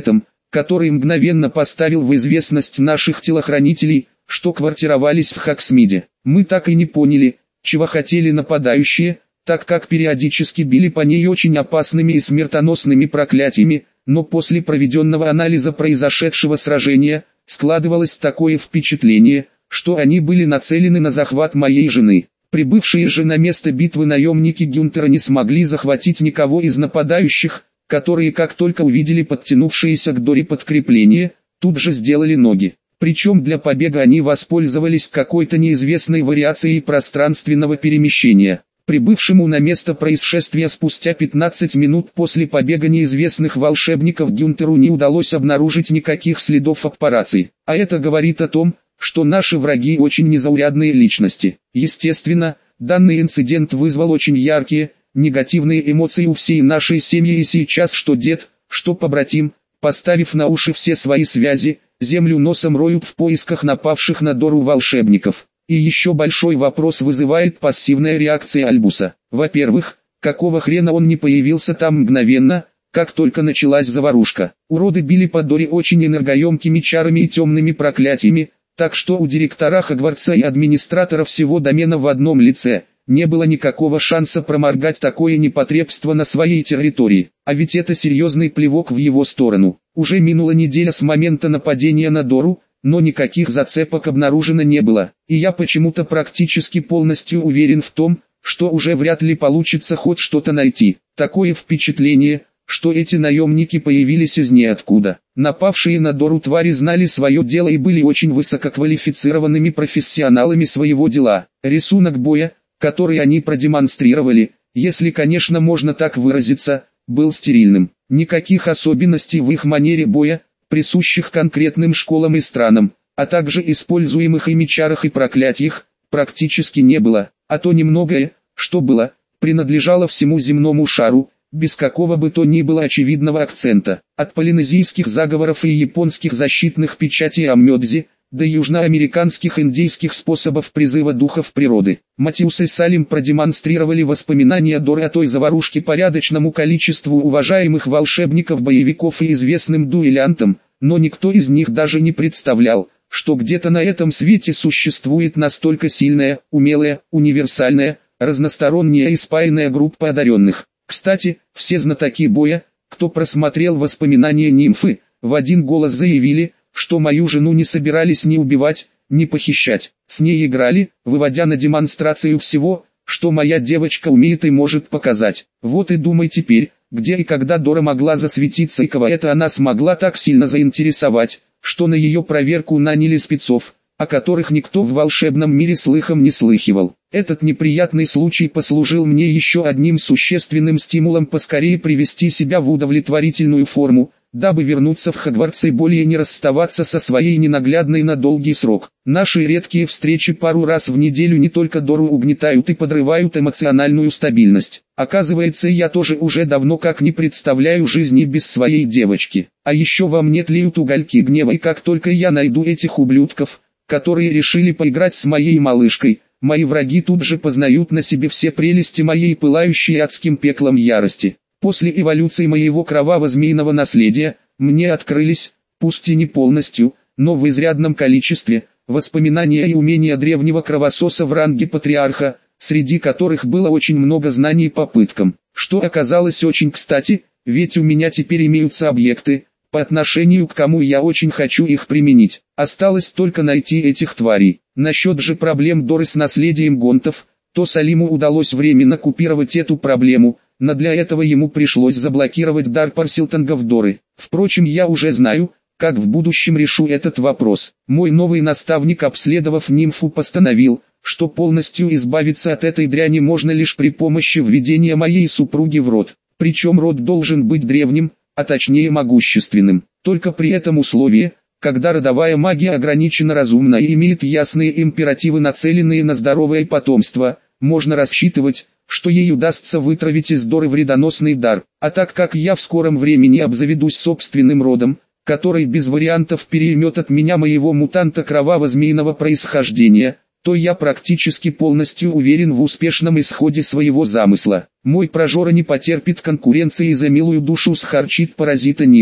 который мгновенно поставил в известность наших телохранителей, что квартировались в Хоксмиде. Мы так и не поняли, чего хотели нападающие, так как периодически били по ней очень опасными и смертоносными проклятиями, но после проведенного анализа произошедшего сражения, складывалось такое впечатление, что они были нацелены на захват моей жены. Прибывшие же на место битвы наемники Гюнтера не смогли захватить никого из нападающих, которые как только увидели подтянувшиеся к Доре подкрепление, тут же сделали ноги. Причем для побега они воспользовались какой-то неизвестной вариацией пространственного перемещения. Прибывшему на место происшествия спустя пятнадцать минут после побега неизвестных волшебников Гюнтеру не удалось обнаружить никаких следов операции. А это говорит о том, что наши враги очень незаурядные личности. Естественно, данный инцидент вызвал очень яркие, негативные эмоции у всей нашей семьи, и сейчас что дед, что побратим, поставив на уши все свои связи, землю носом роют в поисках напавших на Дору волшебников. И еще большой вопрос вызывает пассивная реакция Альбуса. Во-первых, какого хрена он не появился там мгновенно, как только началась заварушка. Уроды били по Доре очень энергоемкими чарами и темными проклятиями, так что у директора Хогвартса и администратора всего домена в одном лице не было никакого шанса проморгать такое непотребство на своей территории. А ведь это серьезный плевок в его сторону. Уже минула неделя с момента нападения на Дору, но никаких зацепок обнаружено не было. И я почему-то практически полностью уверен в том, что уже вряд ли получится хоть что-то найти. Такое впечатление, что эти наемники появились из ниоткуда. Напавшие на Дору твари знали свое дело и были очень высококвалифицированными профессионалами своего дела. Рисунок боя, который они продемонстрировали, если, конечно, можно так выразиться, был стерильным. Никаких особенностей в их манере боя, присущих конкретным школам и странам, а также используемых ими чарах и проклятиях, практически не было, а то немногое, что было, принадлежало всему земному шару, без какого бы то ни было очевидного акцента. От полинезийских заговоров и японских защитных печатей Аммёдзи, до южноамериканских индейских способов призыва духов природы. Матиус и Салим продемонстрировали воспоминания Доры о той заварушке порядочному количеству уважаемых волшебников-боевиков и известным дуэлянтам, но никто из них даже не представлял, что где-то на этом свете существует настолько сильная, умелая, универсальная, разносторонняя и спаянная группа одаренных. Кстати, все знатоки боя, кто просмотрел воспоминания нимфы, в один голос заявили, что мою жену не собирались ни убивать, ни похищать. С ней играли, выводя на демонстрацию всего, что моя девочка умеет и может показать. Вот и думай теперь, где и когда Дора могла засветиться и кого это она смогла так сильно заинтересовать, что на ее проверку наняли спецов, о которых никто в волшебном мире слыхом не слыхивал. Этот неприятный случай послужил мне еще одним существенным стимулом поскорее привести себя в удовлетворительную форму, дабы вернуться в Хогвартс и более не расставаться со своей ненаглядной на долгий срок. Наши редкие встречи пару раз в неделю не только Дору угнетают и подрывают эмоциональную стабильность. Оказывается, я тоже уже давно как не представляю жизни без своей девочки. А еще во мне тлеют угольки гнева, и как только я найду этих ублюдков, которые решили поиграть с моей малышкой, мои враги тут же познают на себе все прелести моей пылающей адским пеклом ярости. После эволюции моего кроваво-змеиного наследия, мне открылись, пусть и не полностью, но в изрядном количестве, воспоминания и умения древнего кровососа в ранге патриарха, среди которых было очень много знаний по пыткам, что оказалось очень кстати, ведь у меня теперь имеются объекты, по отношению к кому я очень хочу их применить. Осталось только найти этих тварей. Насчет же проблем Доры с наследием гонтов, то Салиму удалось временно купировать эту проблему, но для этого ему пришлось заблокировать дар Парселтонгов Доры. Впрочем, я уже знаю, как в будущем решу этот вопрос. Мой новый наставник, обследовав нимфу, постановил, что полностью избавиться от этой дряни можно лишь при помощи введения моей супруги в род. Причем род должен быть древним, а точнее могущественным. Только при этом условии, когда родовая магия ограничена разумно и имеет ясные императивы, нацеленные на здоровое потомство, можно рассчитывать, что ей удастся вытравить из Доры вредоносный дар. А так как я в скором времени обзаведусь собственным родом, который без вариантов переймет от меня моего мутанта кроваво-змеиного происхождения, то я практически полностью уверен в успешном исходе своего замысла. Мой прожора не потерпит конкуренции и за милую душу схарчит паразита нимфы.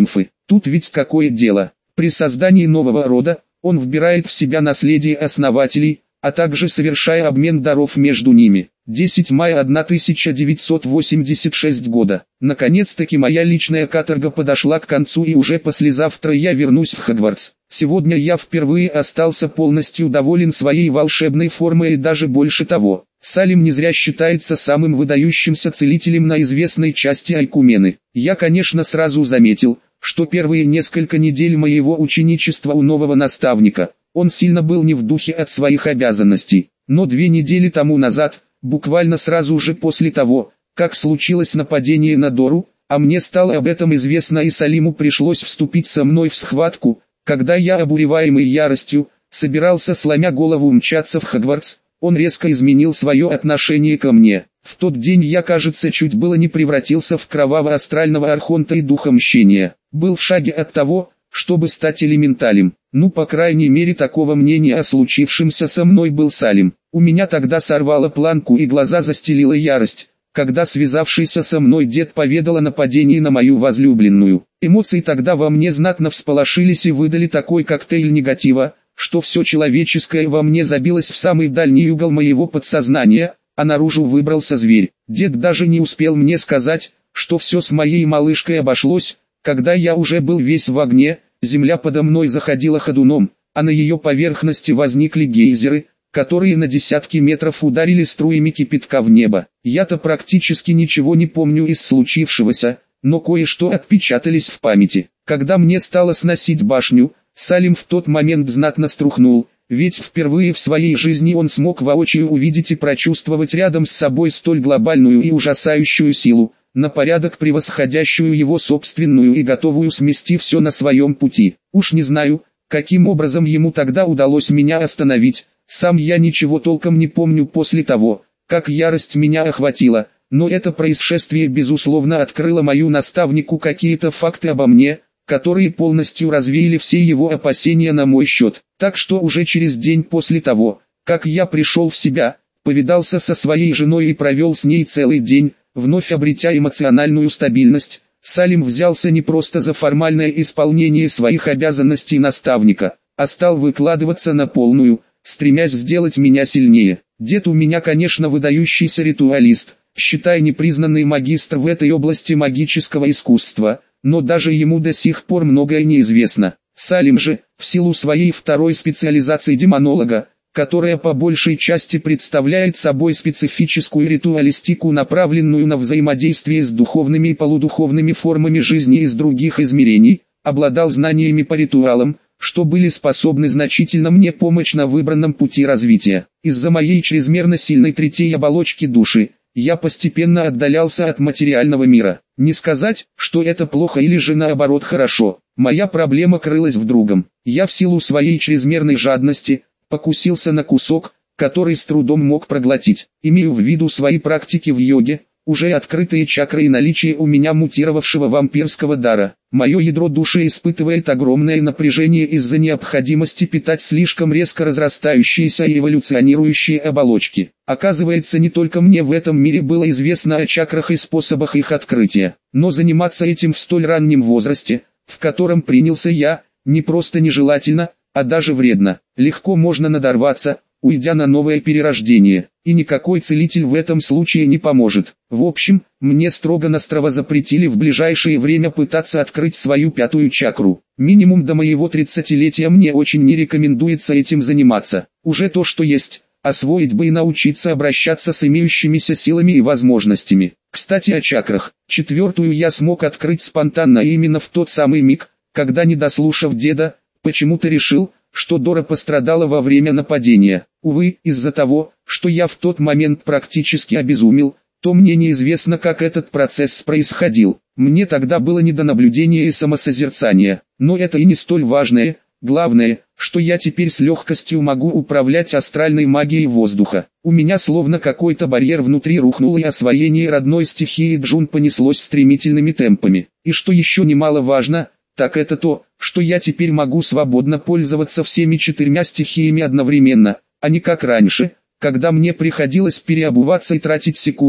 Тут ведь какое дело, при создании нового рода, он вбирает в себя наследие основателей, а также совершая обмен даров между ними. десятого мая тысяча девятьсот восемьдесят шестого года. Наконец-таки моя личная каторга подошла к концу, и уже послезавтра я вернусь в Хогвартс. Сегодня я впервые остался полностью доволен своей волшебной формой и даже больше того. Салим не зря считается самым выдающимся целителем на известной части Айкумены. Я, конечно, сразу заметил, что первые несколько недель моего ученичества у нового наставника, он сильно был не в духе от своих обязанностей. Но две недели тому назад, буквально сразу же после того, как случилось нападение на Дору, а мне стало об этом известно, и Салиму пришлось вступить со мной в схватку, когда я, обуреваемый яростью, собирался сломя голову мчаться в Хогвартс, он резко изменил свое отношение ко мне. В тот день я, кажется, чуть было не превратился в кроваво-астрального архонта и духа мщения. Был в шаге от того, чтобы стать элементалем. Ну, по крайней мере, такого мнения о случившемся со мной был Салим. У меня тогда сорвало планку и глаза застелила ярость, когда связавшийся со мной дед поведал о нападении на мою возлюбленную. Эмоции тогда во мне знатно всполошились и выдали такой коктейль негатива, что все человеческое во мне забилось в самый дальний угол моего подсознания, а наружу выбрался зверь. Дед даже не успел мне сказать, что все с моей малышкой обошлось, когда я уже был весь в огне. Земля подо мной заходила ходуном, а на ее поверхности возникли гейзеры, которые на десятки метров ударили струями кипятка в небо. Я-то практически ничего не помню из случившегося, но кое-что отпечатались в памяти. Когда мне стало сносить башню, Салим в тот момент знатно струхнул, ведь впервые в своей жизни он смог воочию увидеть и прочувствовать рядом с собой столь глобальную и ужасающую силу, на порядок превосходящую его собственную и готовую смести все на своем пути. Уж не знаю, каким образом ему тогда удалось меня остановить, сам я ничего толком не помню после того, как ярость меня охватила, но это происшествие безусловно открыло мою наставнику какие-то факты обо мне, которые полностью развеяли все его опасения на мой счет. Так что уже через день после того, как я пришел в себя, повидался со своей женой и провел с ней целый день, вновь обретя эмоциональную стабильность, Салим взялся не просто за формальное исполнение своих обязанностей наставника, а стал выкладываться на полную, стремясь сделать меня сильнее. Дед у меня, конечно, выдающийся ритуалист, считай непризнанный магистр в этой области магического искусства, но даже ему до сих пор многое неизвестно. Салим же, в силу своей второй специализации демонолога, которая по большей части представляет собой специфическую ритуалистику, направленную на взаимодействие с духовными и полудуховными формами жизни из других измерений, обладал знаниями по ритуалам, что были способны значительно мне помочь на выбранном пути развития. Из-за моей чрезмерно сильной третьей оболочки души, я постепенно отдалялся от материального мира. Не сказать, что это плохо или же наоборот хорошо. Моя проблема крылась в другом. Я в силу своей чрезмерной жадности покусился на кусок, который с трудом мог проглотить. Имею в виду свои практики в йоге, уже открытые чакры и наличие у меня мутировавшего вампирского дара. Мое ядро души испытывает огромное напряжение из-за необходимости питать слишком резко разрастающиеся и эволюционирующие оболочки. Оказывается, не только мне в этом мире было известно о чакрах и способах их открытия, но заниматься этим в столь раннем возрасте, в котором принялся я, не просто нежелательно, а даже вредно. Легко можно надорваться, уйдя на новое перерождение, и никакой целитель в этом случае не поможет. В общем, мне строго-настрого запретили в ближайшее время пытаться открыть свою пятую чакру. Минимум до моего тридцатилетия мне очень не рекомендуется этим заниматься. Уже то, что есть, освоить бы и научиться обращаться с имеющимися силами и возможностями. Кстати, о чакрах. Четвертую я смог открыть спонтанно именно в тот самый миг, когда, не дослушав деда, почему-то решил, что Дора пострадала во время нападения. Увы, из-за того, что я в тот момент практически обезумел, то мне неизвестно, как этот процесс происходил. Мне тогда было не до наблюдения и самосозерцания, но это и не столь важное. Главное, что я теперь с легкостью могу управлять астральной магией воздуха. У меня словно какой-то барьер внутри рухнул, и освоение родной стихии Джун понеслось стремительными темпами. И что еще немаловажно, так это то, что я теперь могу свободно пользоваться всеми четырьмя стихиями одновременно, а не как раньше, когда мне приходилось переобуваться и тратить секунды,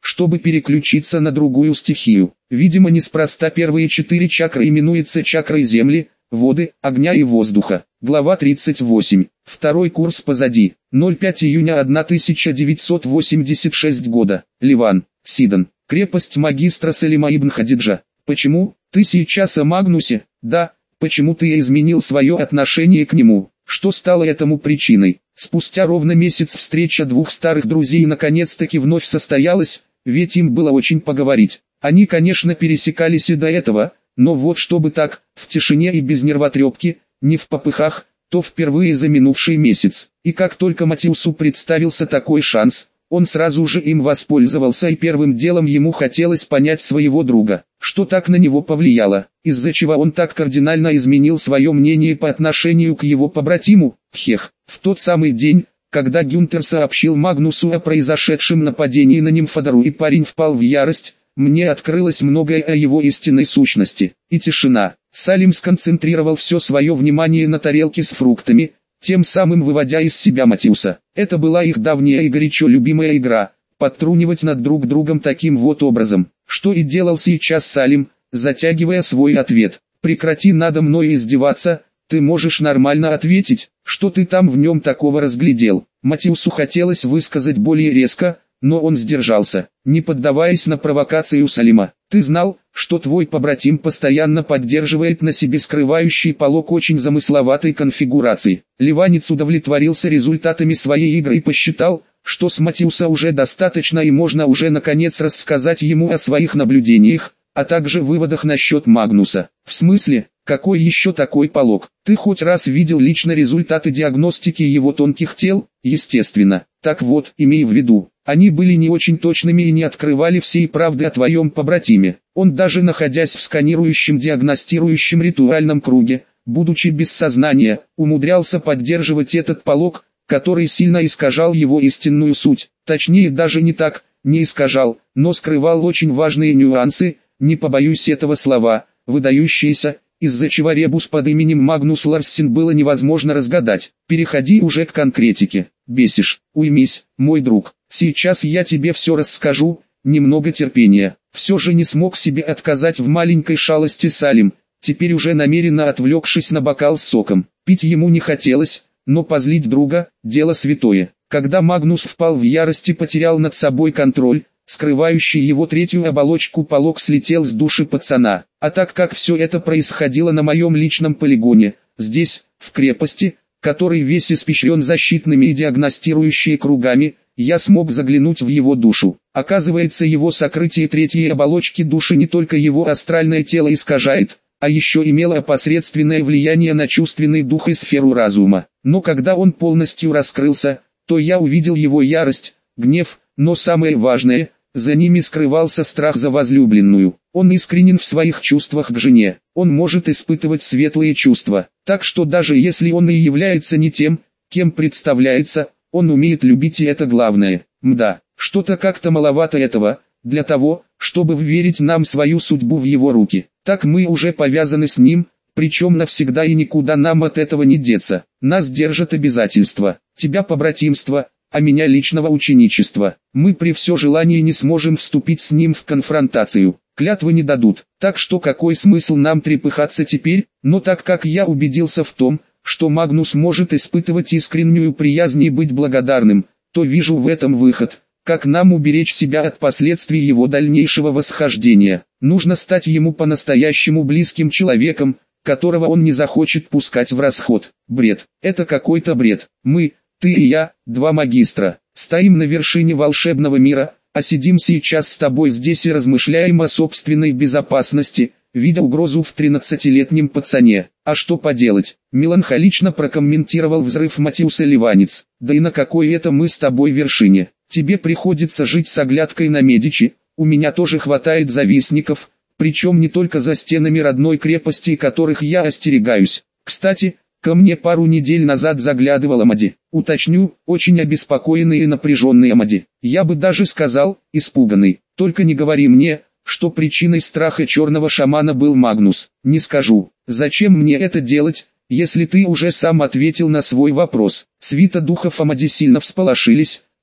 чтобы переключиться на другую стихию. Видимо, неспроста первые четыре чакры именуются чакрой земли, воды, огня и воздуха. Глава тридцать восемь. Второй курс позади. ноль пять июня тысяча девятьсот восемьдесят шестого года. Ливан, Сидан. Крепость магистра Салима ибн Хадиджа. Почему? Ты сейчас о Магнусе? Да. Почему ты изменил свое отношение к нему? Что стало этому причиной? Спустя ровно месяц встреча двух старых друзей наконец-таки вновь состоялась, ведь им было очень поговорить. Они, конечно, пересекались и до этого, но вот чтобы так, в тишине и без нервотрепки, не в попыхах, то впервые за минувший месяц. И как только Матиусу представился такой шанс, он сразу же им воспользовался, и первым делом ему хотелось понять своего друга, что так на него повлияло, из-за чего он так кардинально изменил свое мнение по отношению к его побратиму. Хех, в тот самый день, когда Гюнтер сообщил Магнусу о произошедшем нападении на Нимфодору и парень впал в ярость, мне открылось многое о его истинной сущности. И тишина. Салим сконцентрировал все свое внимание на тарелке с фруктами, тем самым выводя из себя Матиуса. Это была их давняя и горячо любимая игра, подтрунивать над друг другом таким вот образом, что и делал сейчас Салим, затягивая свой ответ. «Прекрати надо мной издеваться, ты можешь нормально ответить, что ты там в нем такого разглядел». Матиусу хотелось высказать более резко, но он сдержался, не поддаваясь на провокацию Салима. «Ты знал, что твой побратим постоянно поддерживает на себе скрывающий полог очень замысловатой конфигурации». Ливанец удовлетворился результатами своей игры и посчитал, что с Матиуса уже достаточно и можно уже наконец рассказать ему о своих наблюдениях, а также выводах насчет Магнуса. «В смысле, какой еще такой полог? Ты хоть раз видел лично результаты диагностики его тонких тел?» «Естественно. Так вот, имей в виду, они были не очень точными и не открывали всей правды о твоем побратиме. Он даже находясь в сканирующем диагностирующем ритуальном круге, будучи без сознания, умудрялся поддерживать этот полог, который сильно искажал его истинную суть. Точнее даже не так, не искажал, но скрывал очень важные нюансы, не побоюсь этого слова, выдающиеся, из-за чего ребус под именем Магнус Ларсен было невозможно разгадать. Переходи уже к конкретике. Бесишь, уймись, мой друг. Сейчас я тебе все расскажу, немного терпения». Все же не смог себе отказать в маленькой шалости Салим, теперь уже намеренно отвлекшись на бокал с соком. Пить ему не хотелось, но позлить друга – дело святое. Когда Магнус впал в ярость и потерял над собой контроль, скрывающий его третью оболочку полог слетел с души пацана. А так как все это происходило на моем личном полигоне, здесь, в крепости, который весь испещрен защитными и диагностирующими кругами, я смог заглянуть в его душу. Оказывается, его сокрытие третьей оболочки души не только его астральное тело искажает, а еще имело опосредственное влияние на чувственный дух и сферу разума. Но когда он полностью раскрылся, то я увидел его ярость, гнев, но самое важное, за ними скрывался страх за возлюбленную. Он искренен в своих чувствах к жене, он может испытывать светлые чувства, так что даже если он и является не тем, кем представляется, он умеет любить, и это главное. Мда, что-то как-то маловато этого, для того, чтобы вверить нам свою судьбу в его руки. Так мы уже повязаны с ним, причем навсегда, и никуда нам от этого не деться. Нас держат обязательства, тебя побратимство, а меня личного ученичества. Мы при все желании не сможем вступить с ним в конфронтацию. Клятвы не дадут, так что какой смысл нам трепыхаться теперь? Но так как я убедился в том, что Магнус может испытывать искреннюю приязнь и быть благодарным, то вижу в этом выход, как нам уберечь себя от последствий его дальнейшего восхождения. Нужно стать ему по-настоящему близким человеком, которого он не захочет пускать в расход. Бред, это какой-то бред. Мы, ты и я, два магистра, стоим на вершине волшебного мира, а сидим сейчас с тобой здесь и размышляем о собственной безопасности, видя угрозу в тринадцатилетнем пацане. А что поделать, меланхолично прокомментировал взрыв Матиуса Ливанец. Да и на какой это мы с тобой вершине? Тебе приходится жить с оглядкой на Медичи, у меня тоже хватает завистников, причем не только за стенами родной крепости, которых я остерегаюсь. Кстати, ко мне пару недель назад заглядывал Амади. Уточню, очень обеспокоенный и напряженный Амади. Я бы даже сказал, испуганный. Только не говори мне, что причиной страха черного шамана был Магнус. Не скажу. Зачем мне это делать, если ты уже сам ответил на свой вопрос? Свита духов Амади сильно всполошились,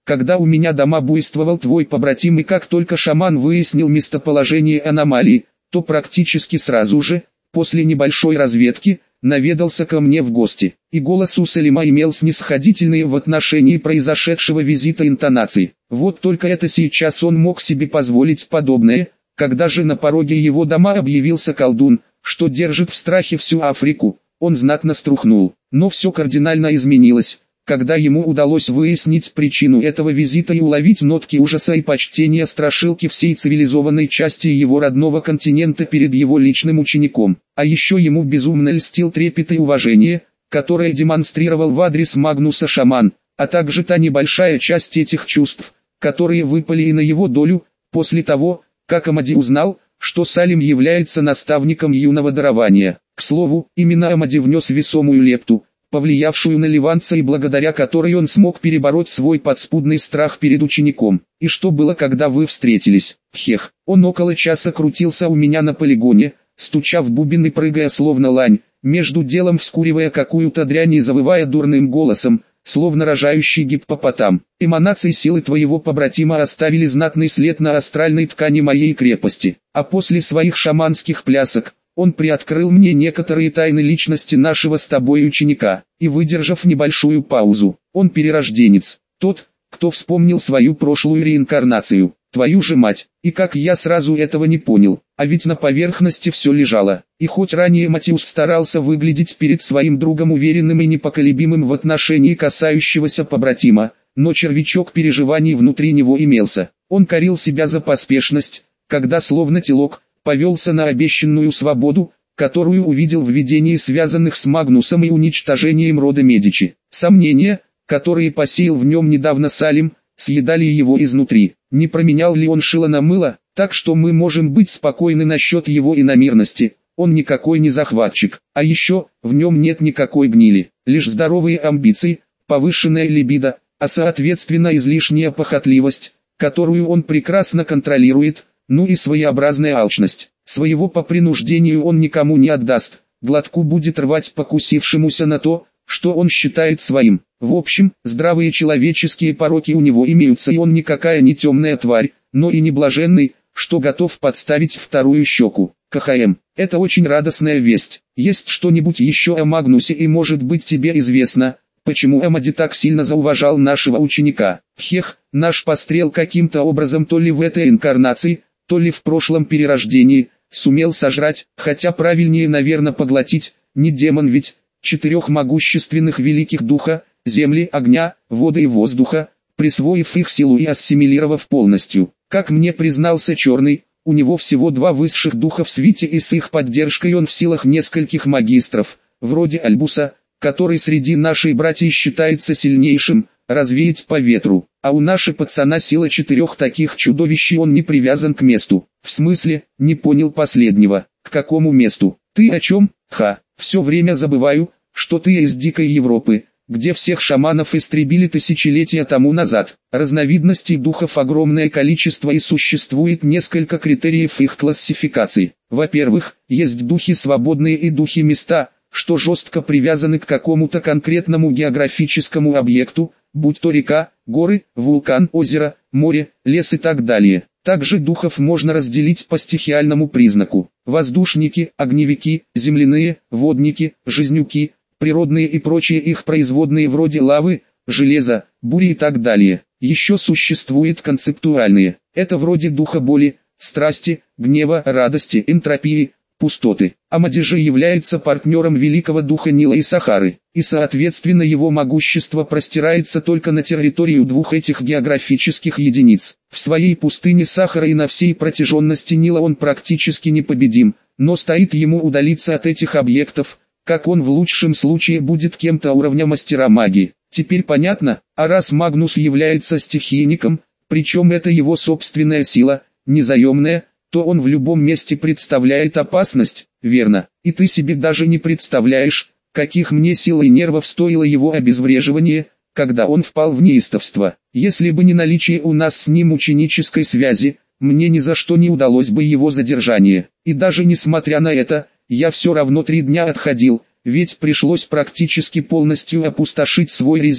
когда у меня дома буйствовал твой побратим и как только шаман выяснил местоположение аномалии, то практически сразу же, после небольшой разведки, наведался ко мне в гости, и голос у Салима имел снисходительные в отношении произошедшего визита интонации. Вот только это сейчас он мог себе позволить подобное, когда же на пороге его дома объявился колдун, что держит в страхе всю Африку. Он знатно струхнул, но все кардинально изменилось, когда ему удалось выяснить причину этого визита и уловить нотки ужаса и почтения страшилки всей цивилизованной части его родного континента перед его личным учеником. А еще ему безумно льстил трепет и уважение, которое демонстрировал в адрес Магнуса шаман, а также та небольшая часть этих чувств, которые выпали и на его долю, после того, как Амади узнал, что Салим является наставником юного дарования. К слову, именно Амади внес весомую лепту, повлиявшую на ливанца и благодаря которой он смог перебороть свой подспудный страх перед учеником. И что было, когда вы встретились? Хех, он около часа крутился у меня на полигоне, стуча в бубен и прыгая словно лань, между делом вскуривая какую-то дрянь и завывая дурным голосом, словно рожающий гиппопотам. Эманации силы твоего побратима оставили знатный след на астральной ткани моей крепости, а после своих шаманских плясок, он приоткрыл мне некоторые тайны личности нашего с тобой ученика, и выдержав небольшую паузу, он перерожденец, тот, кто вспомнил свою прошлую реинкарнацию, твою же мать, и как я сразу этого не понял, а ведь на поверхности все лежало, и хоть ранее Матиус старался выглядеть перед своим другом уверенным и непоколебимым в отношении касающегося побратима, но червячок переживаний внутри него имелся, он корил себя за поспешность, когда словно телок, повелся на обещанную свободу, которую увидел в видении связанных с Магнусом и уничтожением рода Медичи. Сомнения, которые посеял в нем недавно Салим, съедали его изнутри. Не променял ли он шило на мыло, так что мы можем быть спокойны насчет его иномирности. Он никакой не захватчик, а еще, в нем нет никакой гнили, лишь здоровые амбиции, повышенная либидо, а соответственно излишняя похотливость, которую он прекрасно контролирует, ну и своеобразная алчность. Своего по принуждению он никому не отдаст, глотку будет рвать покусившемуся на то, что он считает своим. В общем, здравые человеческие пороки у него имеются, и он никакая не темная тварь, но и не блаженный, что готов подставить вторую щеку. КХМ, это очень радостная весть. Есть что-нибудь еще о Магнусе, и может быть тебе известно, почему Амади так сильно зауважал нашего ученика? Хех, наш пострел каким-то образом то ли в этой инкарнации, то ли в прошлом перерождении, сумел сожрать, хотя правильнее, наверное, поглотить, не демон ведь, четырех могущественных великих духа, земли, огня, воды и воздуха, присвоив их силу и ассимилировав полностью. Как мне признался Черный, у него всего два высших духа в свите, и с их поддержкой он в силах нескольких магистров, вроде Альбуса, который среди нашей братьев считается сильнейшим, развеять по ветру. А у нашей пацана сила четырех таких чудовищ, и он не привязан к месту. В смысле, не понял последнего. К какому месту? Ты о чем? Ха, все время забываю, что ты из дикой Европы, где всех шаманов истребили тысячелетия тому назад. Разновидностей духов огромное количество, и существует несколько критериев их классификации. Во-первых, есть духи свободные и духи места, что жестко привязаны к какому-то конкретному географическому объекту, будь то река, горы, вулкан, озеро, море, лес и так далее. Также духов можно разделить по стихиальному признаку. Воздушники, огневики, земляные, водники, жизнюки, природные и прочие их производные вроде лавы, железа, бури и так далее. Еще существуют концептуальные. Это вроде духа боли, страсти, гнева, радости, энтропии, пустоты. Амади же является партнером великого духа Нила и Сахары, и соответственно его могущество простирается только на территорию двух этих географических единиц. В своей пустыне Сахара и на всей протяженности Нила он практически непобедим, но стоит ему удалиться от этих объектов, как он в лучшем случае будет кем-то уровня мастера магии. Теперь понятно, а раз Магнус является стихийником, причем это его собственная сила, незаемная, то он в любом месте представляет опасность, верно, и ты себе даже не представляешь, каких мне сил и нервов стоило его обезвреживание, когда он впал в неистовство. Если бы не наличие у нас с ним ученической связи, мне ни за что не удалось бы его задержание, и даже несмотря на это, я все равно три дня отходил, ведь пришлось практически полностью опустошить свой резерв,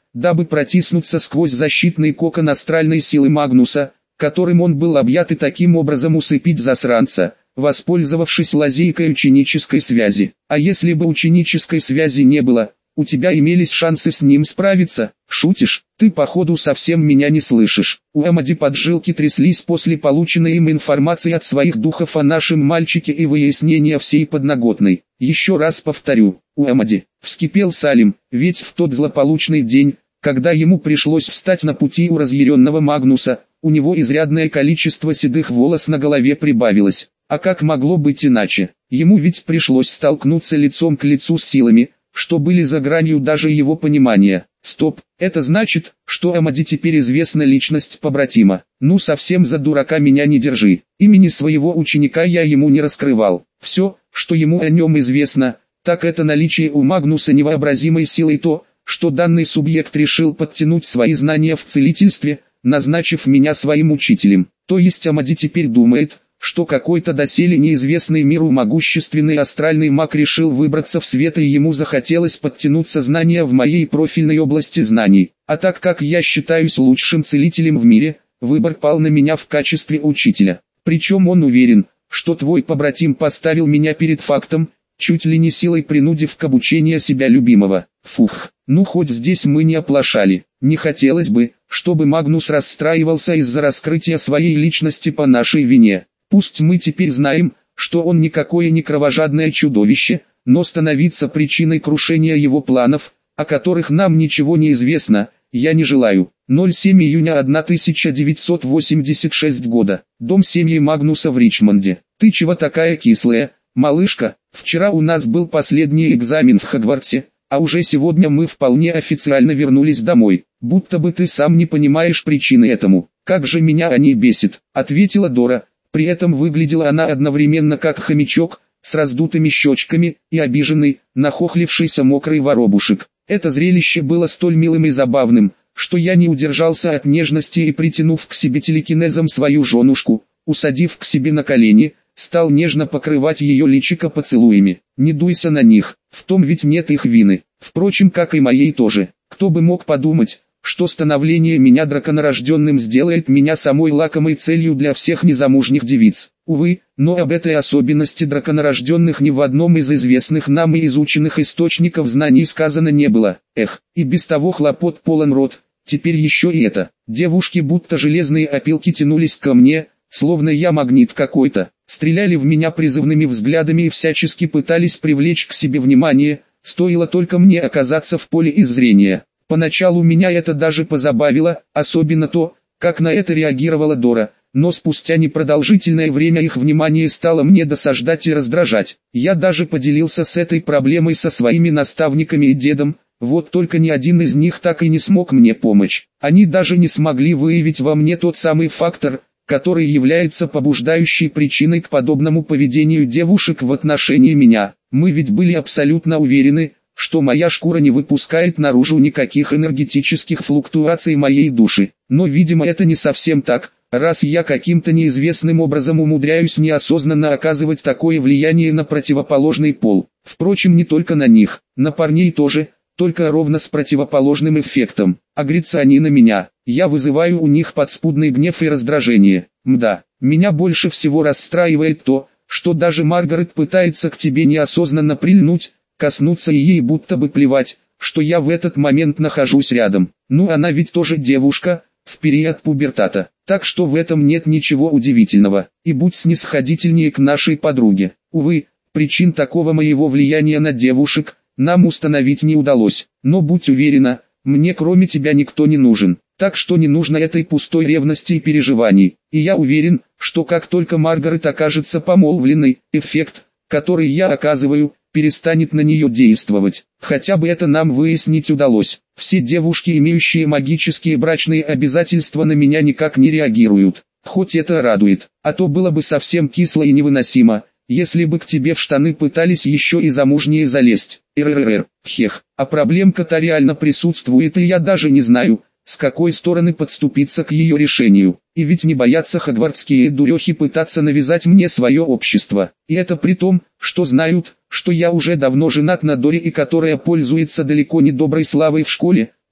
дабы протиснуться сквозь защитный кокон астральной силы Магнуса, которым он был объят, и таким образом усыпить засранца, воспользовавшись лазейкой ученической связи. А если бы ученической связи не было, у тебя имелись шансы с ним справиться? Шутишь? Ты походу совсем меня не слышишь. У Амади поджилки тряслись после полученной им информации от своих духов о нашем мальчике и выяснения всей подноготной. Еще раз повторю, у Амади. Вскипел Салим, ведь в тот злополучный день, когда ему пришлось встать на пути у разъяренного Магнуса, у него изрядное количество седых волос на голове прибавилось. А как могло быть иначе? Ему ведь пришлось столкнуться лицом к лицу с силами, что были за гранью даже его понимания. Стоп, это значит, что Амади теперь известна личность побратима. Ну совсем за дурака меня не держи. Имени своего ученика я ему не раскрывал. Все, что ему о нем известно, так это наличие у Магнуса невообразимой силы и то, что данный субъект решил подтянуть свои знания в целительстве, назначив меня своим учителем. То есть Амади теперь думает, что какой-то доселе неизвестный миру могущественный астральный маг решил выбраться в свет, и ему захотелось подтянуть знания в моей профильной области знаний. А так как я считаюсь лучшим целителем в мире, выбор пал на меня в качестве учителя. Причем он уверен, что твой побратим поставил меня перед фактом, чуть ли не силой принудив к обучению себя любимого. Фух, ну хоть здесь мы не оплошали. Не хотелось бы, чтобы Магнус расстраивался из-за раскрытия своей личности по нашей вине. Пусть мы теперь знаем, что он никакое не кровожадное чудовище, но становиться причиной крушения его планов, о которых нам ничего не известно, я не желаю. ноль семь июня тысяча девятьсот восемьдесят шестого года. Дом семьи Магнуса в Ричмонде. Ты чего такая кислая, малышка? Вчера у нас был последний экзамен в Хогвартсе, а уже сегодня мы вполне официально вернулись домой. Будто бы ты сам не понимаешь причины этому. Как же меня они бесит, ответила Дора. При этом выглядела она одновременно как хомячок, с раздутыми щечками, и обиженный, нахохлившийся мокрый воробушек. Это зрелище было столь милым и забавным, что я не удержался от нежности и, притянув к себе телекинезом свою женушку, усадив к себе на колени, стал нежно покрывать ее личико поцелуями. Не дуйся на них, в том ведь нет их вины, впрочем, как и моей тоже. Кто бы мог подумать, что становление меня драконорожденным сделает меня самой лакомой целью для всех незамужних девиц. Увы, но об этой особенности драконорожденных ни в одном из известных нам и изученных источников знаний сказано не было. Эх, и без того хлопот полон рот, теперь еще и это. Девушки будто железные опилки тянулись ко мне, словно я магнит какой-то, стреляли в меня призывными взглядами и всячески пытались привлечь к себе внимание, стоило только мне оказаться в поле их зрения. Поначалу меня это даже позабавило, особенно то, как на это реагировала Дора, но спустя непродолжительное время их внимание стало мне досаждать и раздражать. Я даже поделился с этой проблемой со своими наставниками и дедом, вот только ни один из них так и не смог мне помочь. Они даже не смогли выявить во мне тот самый фактор, который является побуждающей причиной к подобному поведению девушек в отношении меня. Мы ведь были абсолютно уверены, что моя шкура не выпускает наружу никаких энергетических флуктуаций моей души. Но видимо это не совсем так, раз я каким-то неизвестным образом умудряюсь неосознанно оказывать такое влияние на противоположный пол. Впрочем, не только на них, на парней тоже, только ровно с противоположным эффектом. Агрятся они на меня, я вызываю у них подспудный гнев и раздражение. Мда, меня больше всего расстраивает то, что даже Маргарет пытается к тебе неосознанно прильнуть, коснуться, и ей будто бы плевать, что я в этот момент нахожусь рядом. Ну она ведь тоже девушка, в период пубертата, так что в этом нет ничего удивительного. И будь снисходительнее к нашей подруге. Увы, причин такого моего влияния на девушек нам установить не удалось. Но будь уверена, мне кроме тебя никто не нужен. Так что не нужно этой пустой ревности и переживаний. И я уверен, что как только Маргарет окажется помолвленной, эффект, который я оказываю, перестанет на нее действовать. Хотя бы это нам выяснить удалось. Все девушки, имеющие магические брачные обязательства, на меня никак не реагируют. Хоть это радует, а то было бы совсем кисло и невыносимо, если бы к тебе в штаны пытались еще и замужние залезть. РРР, хех, а проблемка-то реально присутствует, и я даже не знаю, с какой стороны подступиться к ее решению. И ведь не боятся хогвартские дурехи пытаться навязать мне свое общество. И это при том, что знают, что я уже давно женат на Доре, и которая пользуется далеко не доброй славой в школе,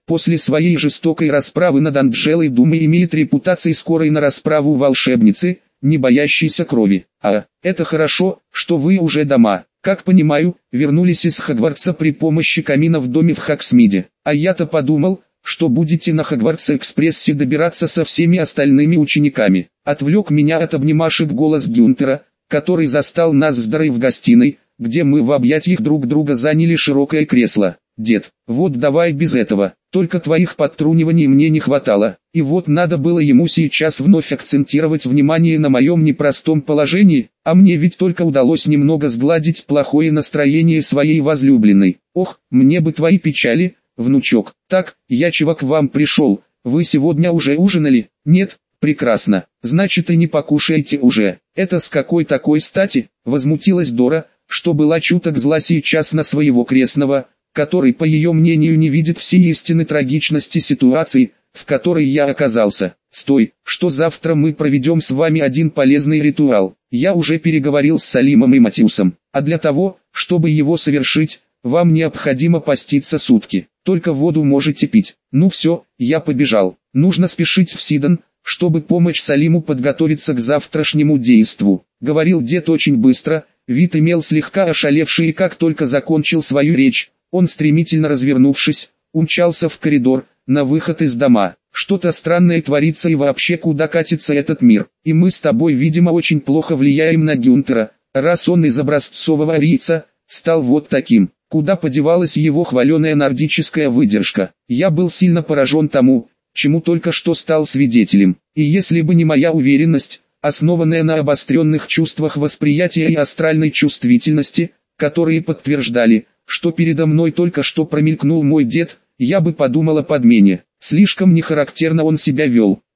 После своей жестокой расправы над Анджелой Дума имеет репутацию скорой на расправу волшебницы, не боящейся крови. А, это хорошо, что вы уже дома. Как понимаю, вернулись из Хогвартса при помощи камина в доме в Хогсмиде. А я-то подумал, что будете на Хогвартс-экспрессе добираться со всеми остальными учениками. Отвлек меня от обнимашек голос Гюнтера, который застал нас с Дарой в гостиной, где мы в объятиях друг друга заняли широкое кресло. Дед, вот давай без этого, только твоих подтруниваний мне не хватало. И вот надо было ему сейчас вновь акцентировать внимание на моем непростом положении, а мне ведь только удалось немного сгладить плохое настроение своей возлюбленной. Ох, мне бы твои печали, внучок. Так, я чего к вам пришел, вы сегодня уже ужинали? Нет? Прекрасно, значит и не покушаете уже. Это с какой такой стати? Возмутилась Дора, что была чуток зла сейчас на своего крестного, который по ее мнению не видит всей истины трагичности ситуации, в которой я оказался. Стой, что завтра мы проведем с вами один полезный ритуал. Я уже переговорил с Салимом и Матиусом, а для того, чтобы его совершить, вам необходимо поститься сутки. Только воду можете пить. Ну все, я побежал. Нужно спешить в Сидон, чтобы помочь Салиму подготовиться к завтрашнему действу. Говорил дед очень быстро, вид имел слегка ошалевший, и как только закончил свою речь, он, стремительно развернувшись, умчался в коридор, на выход из дома. Что-то странное творится и вообще куда катится этот мир. И мы с тобой, видимо, очень плохо влияем на Гюнтера, раз он из образцового арийца стал вот таким. Куда подевалась его хваленая нордическая выдержка? Я был сильно поражен тому, чему только что стал свидетелем. И если бы не моя уверенность, основанная на обостренных чувствах восприятия и астральной чувствительности, которые подтверждали, что передо мной только что промелькнул мой дед, я бы подумал о подмене. Слишком нехарактерно он себя вел.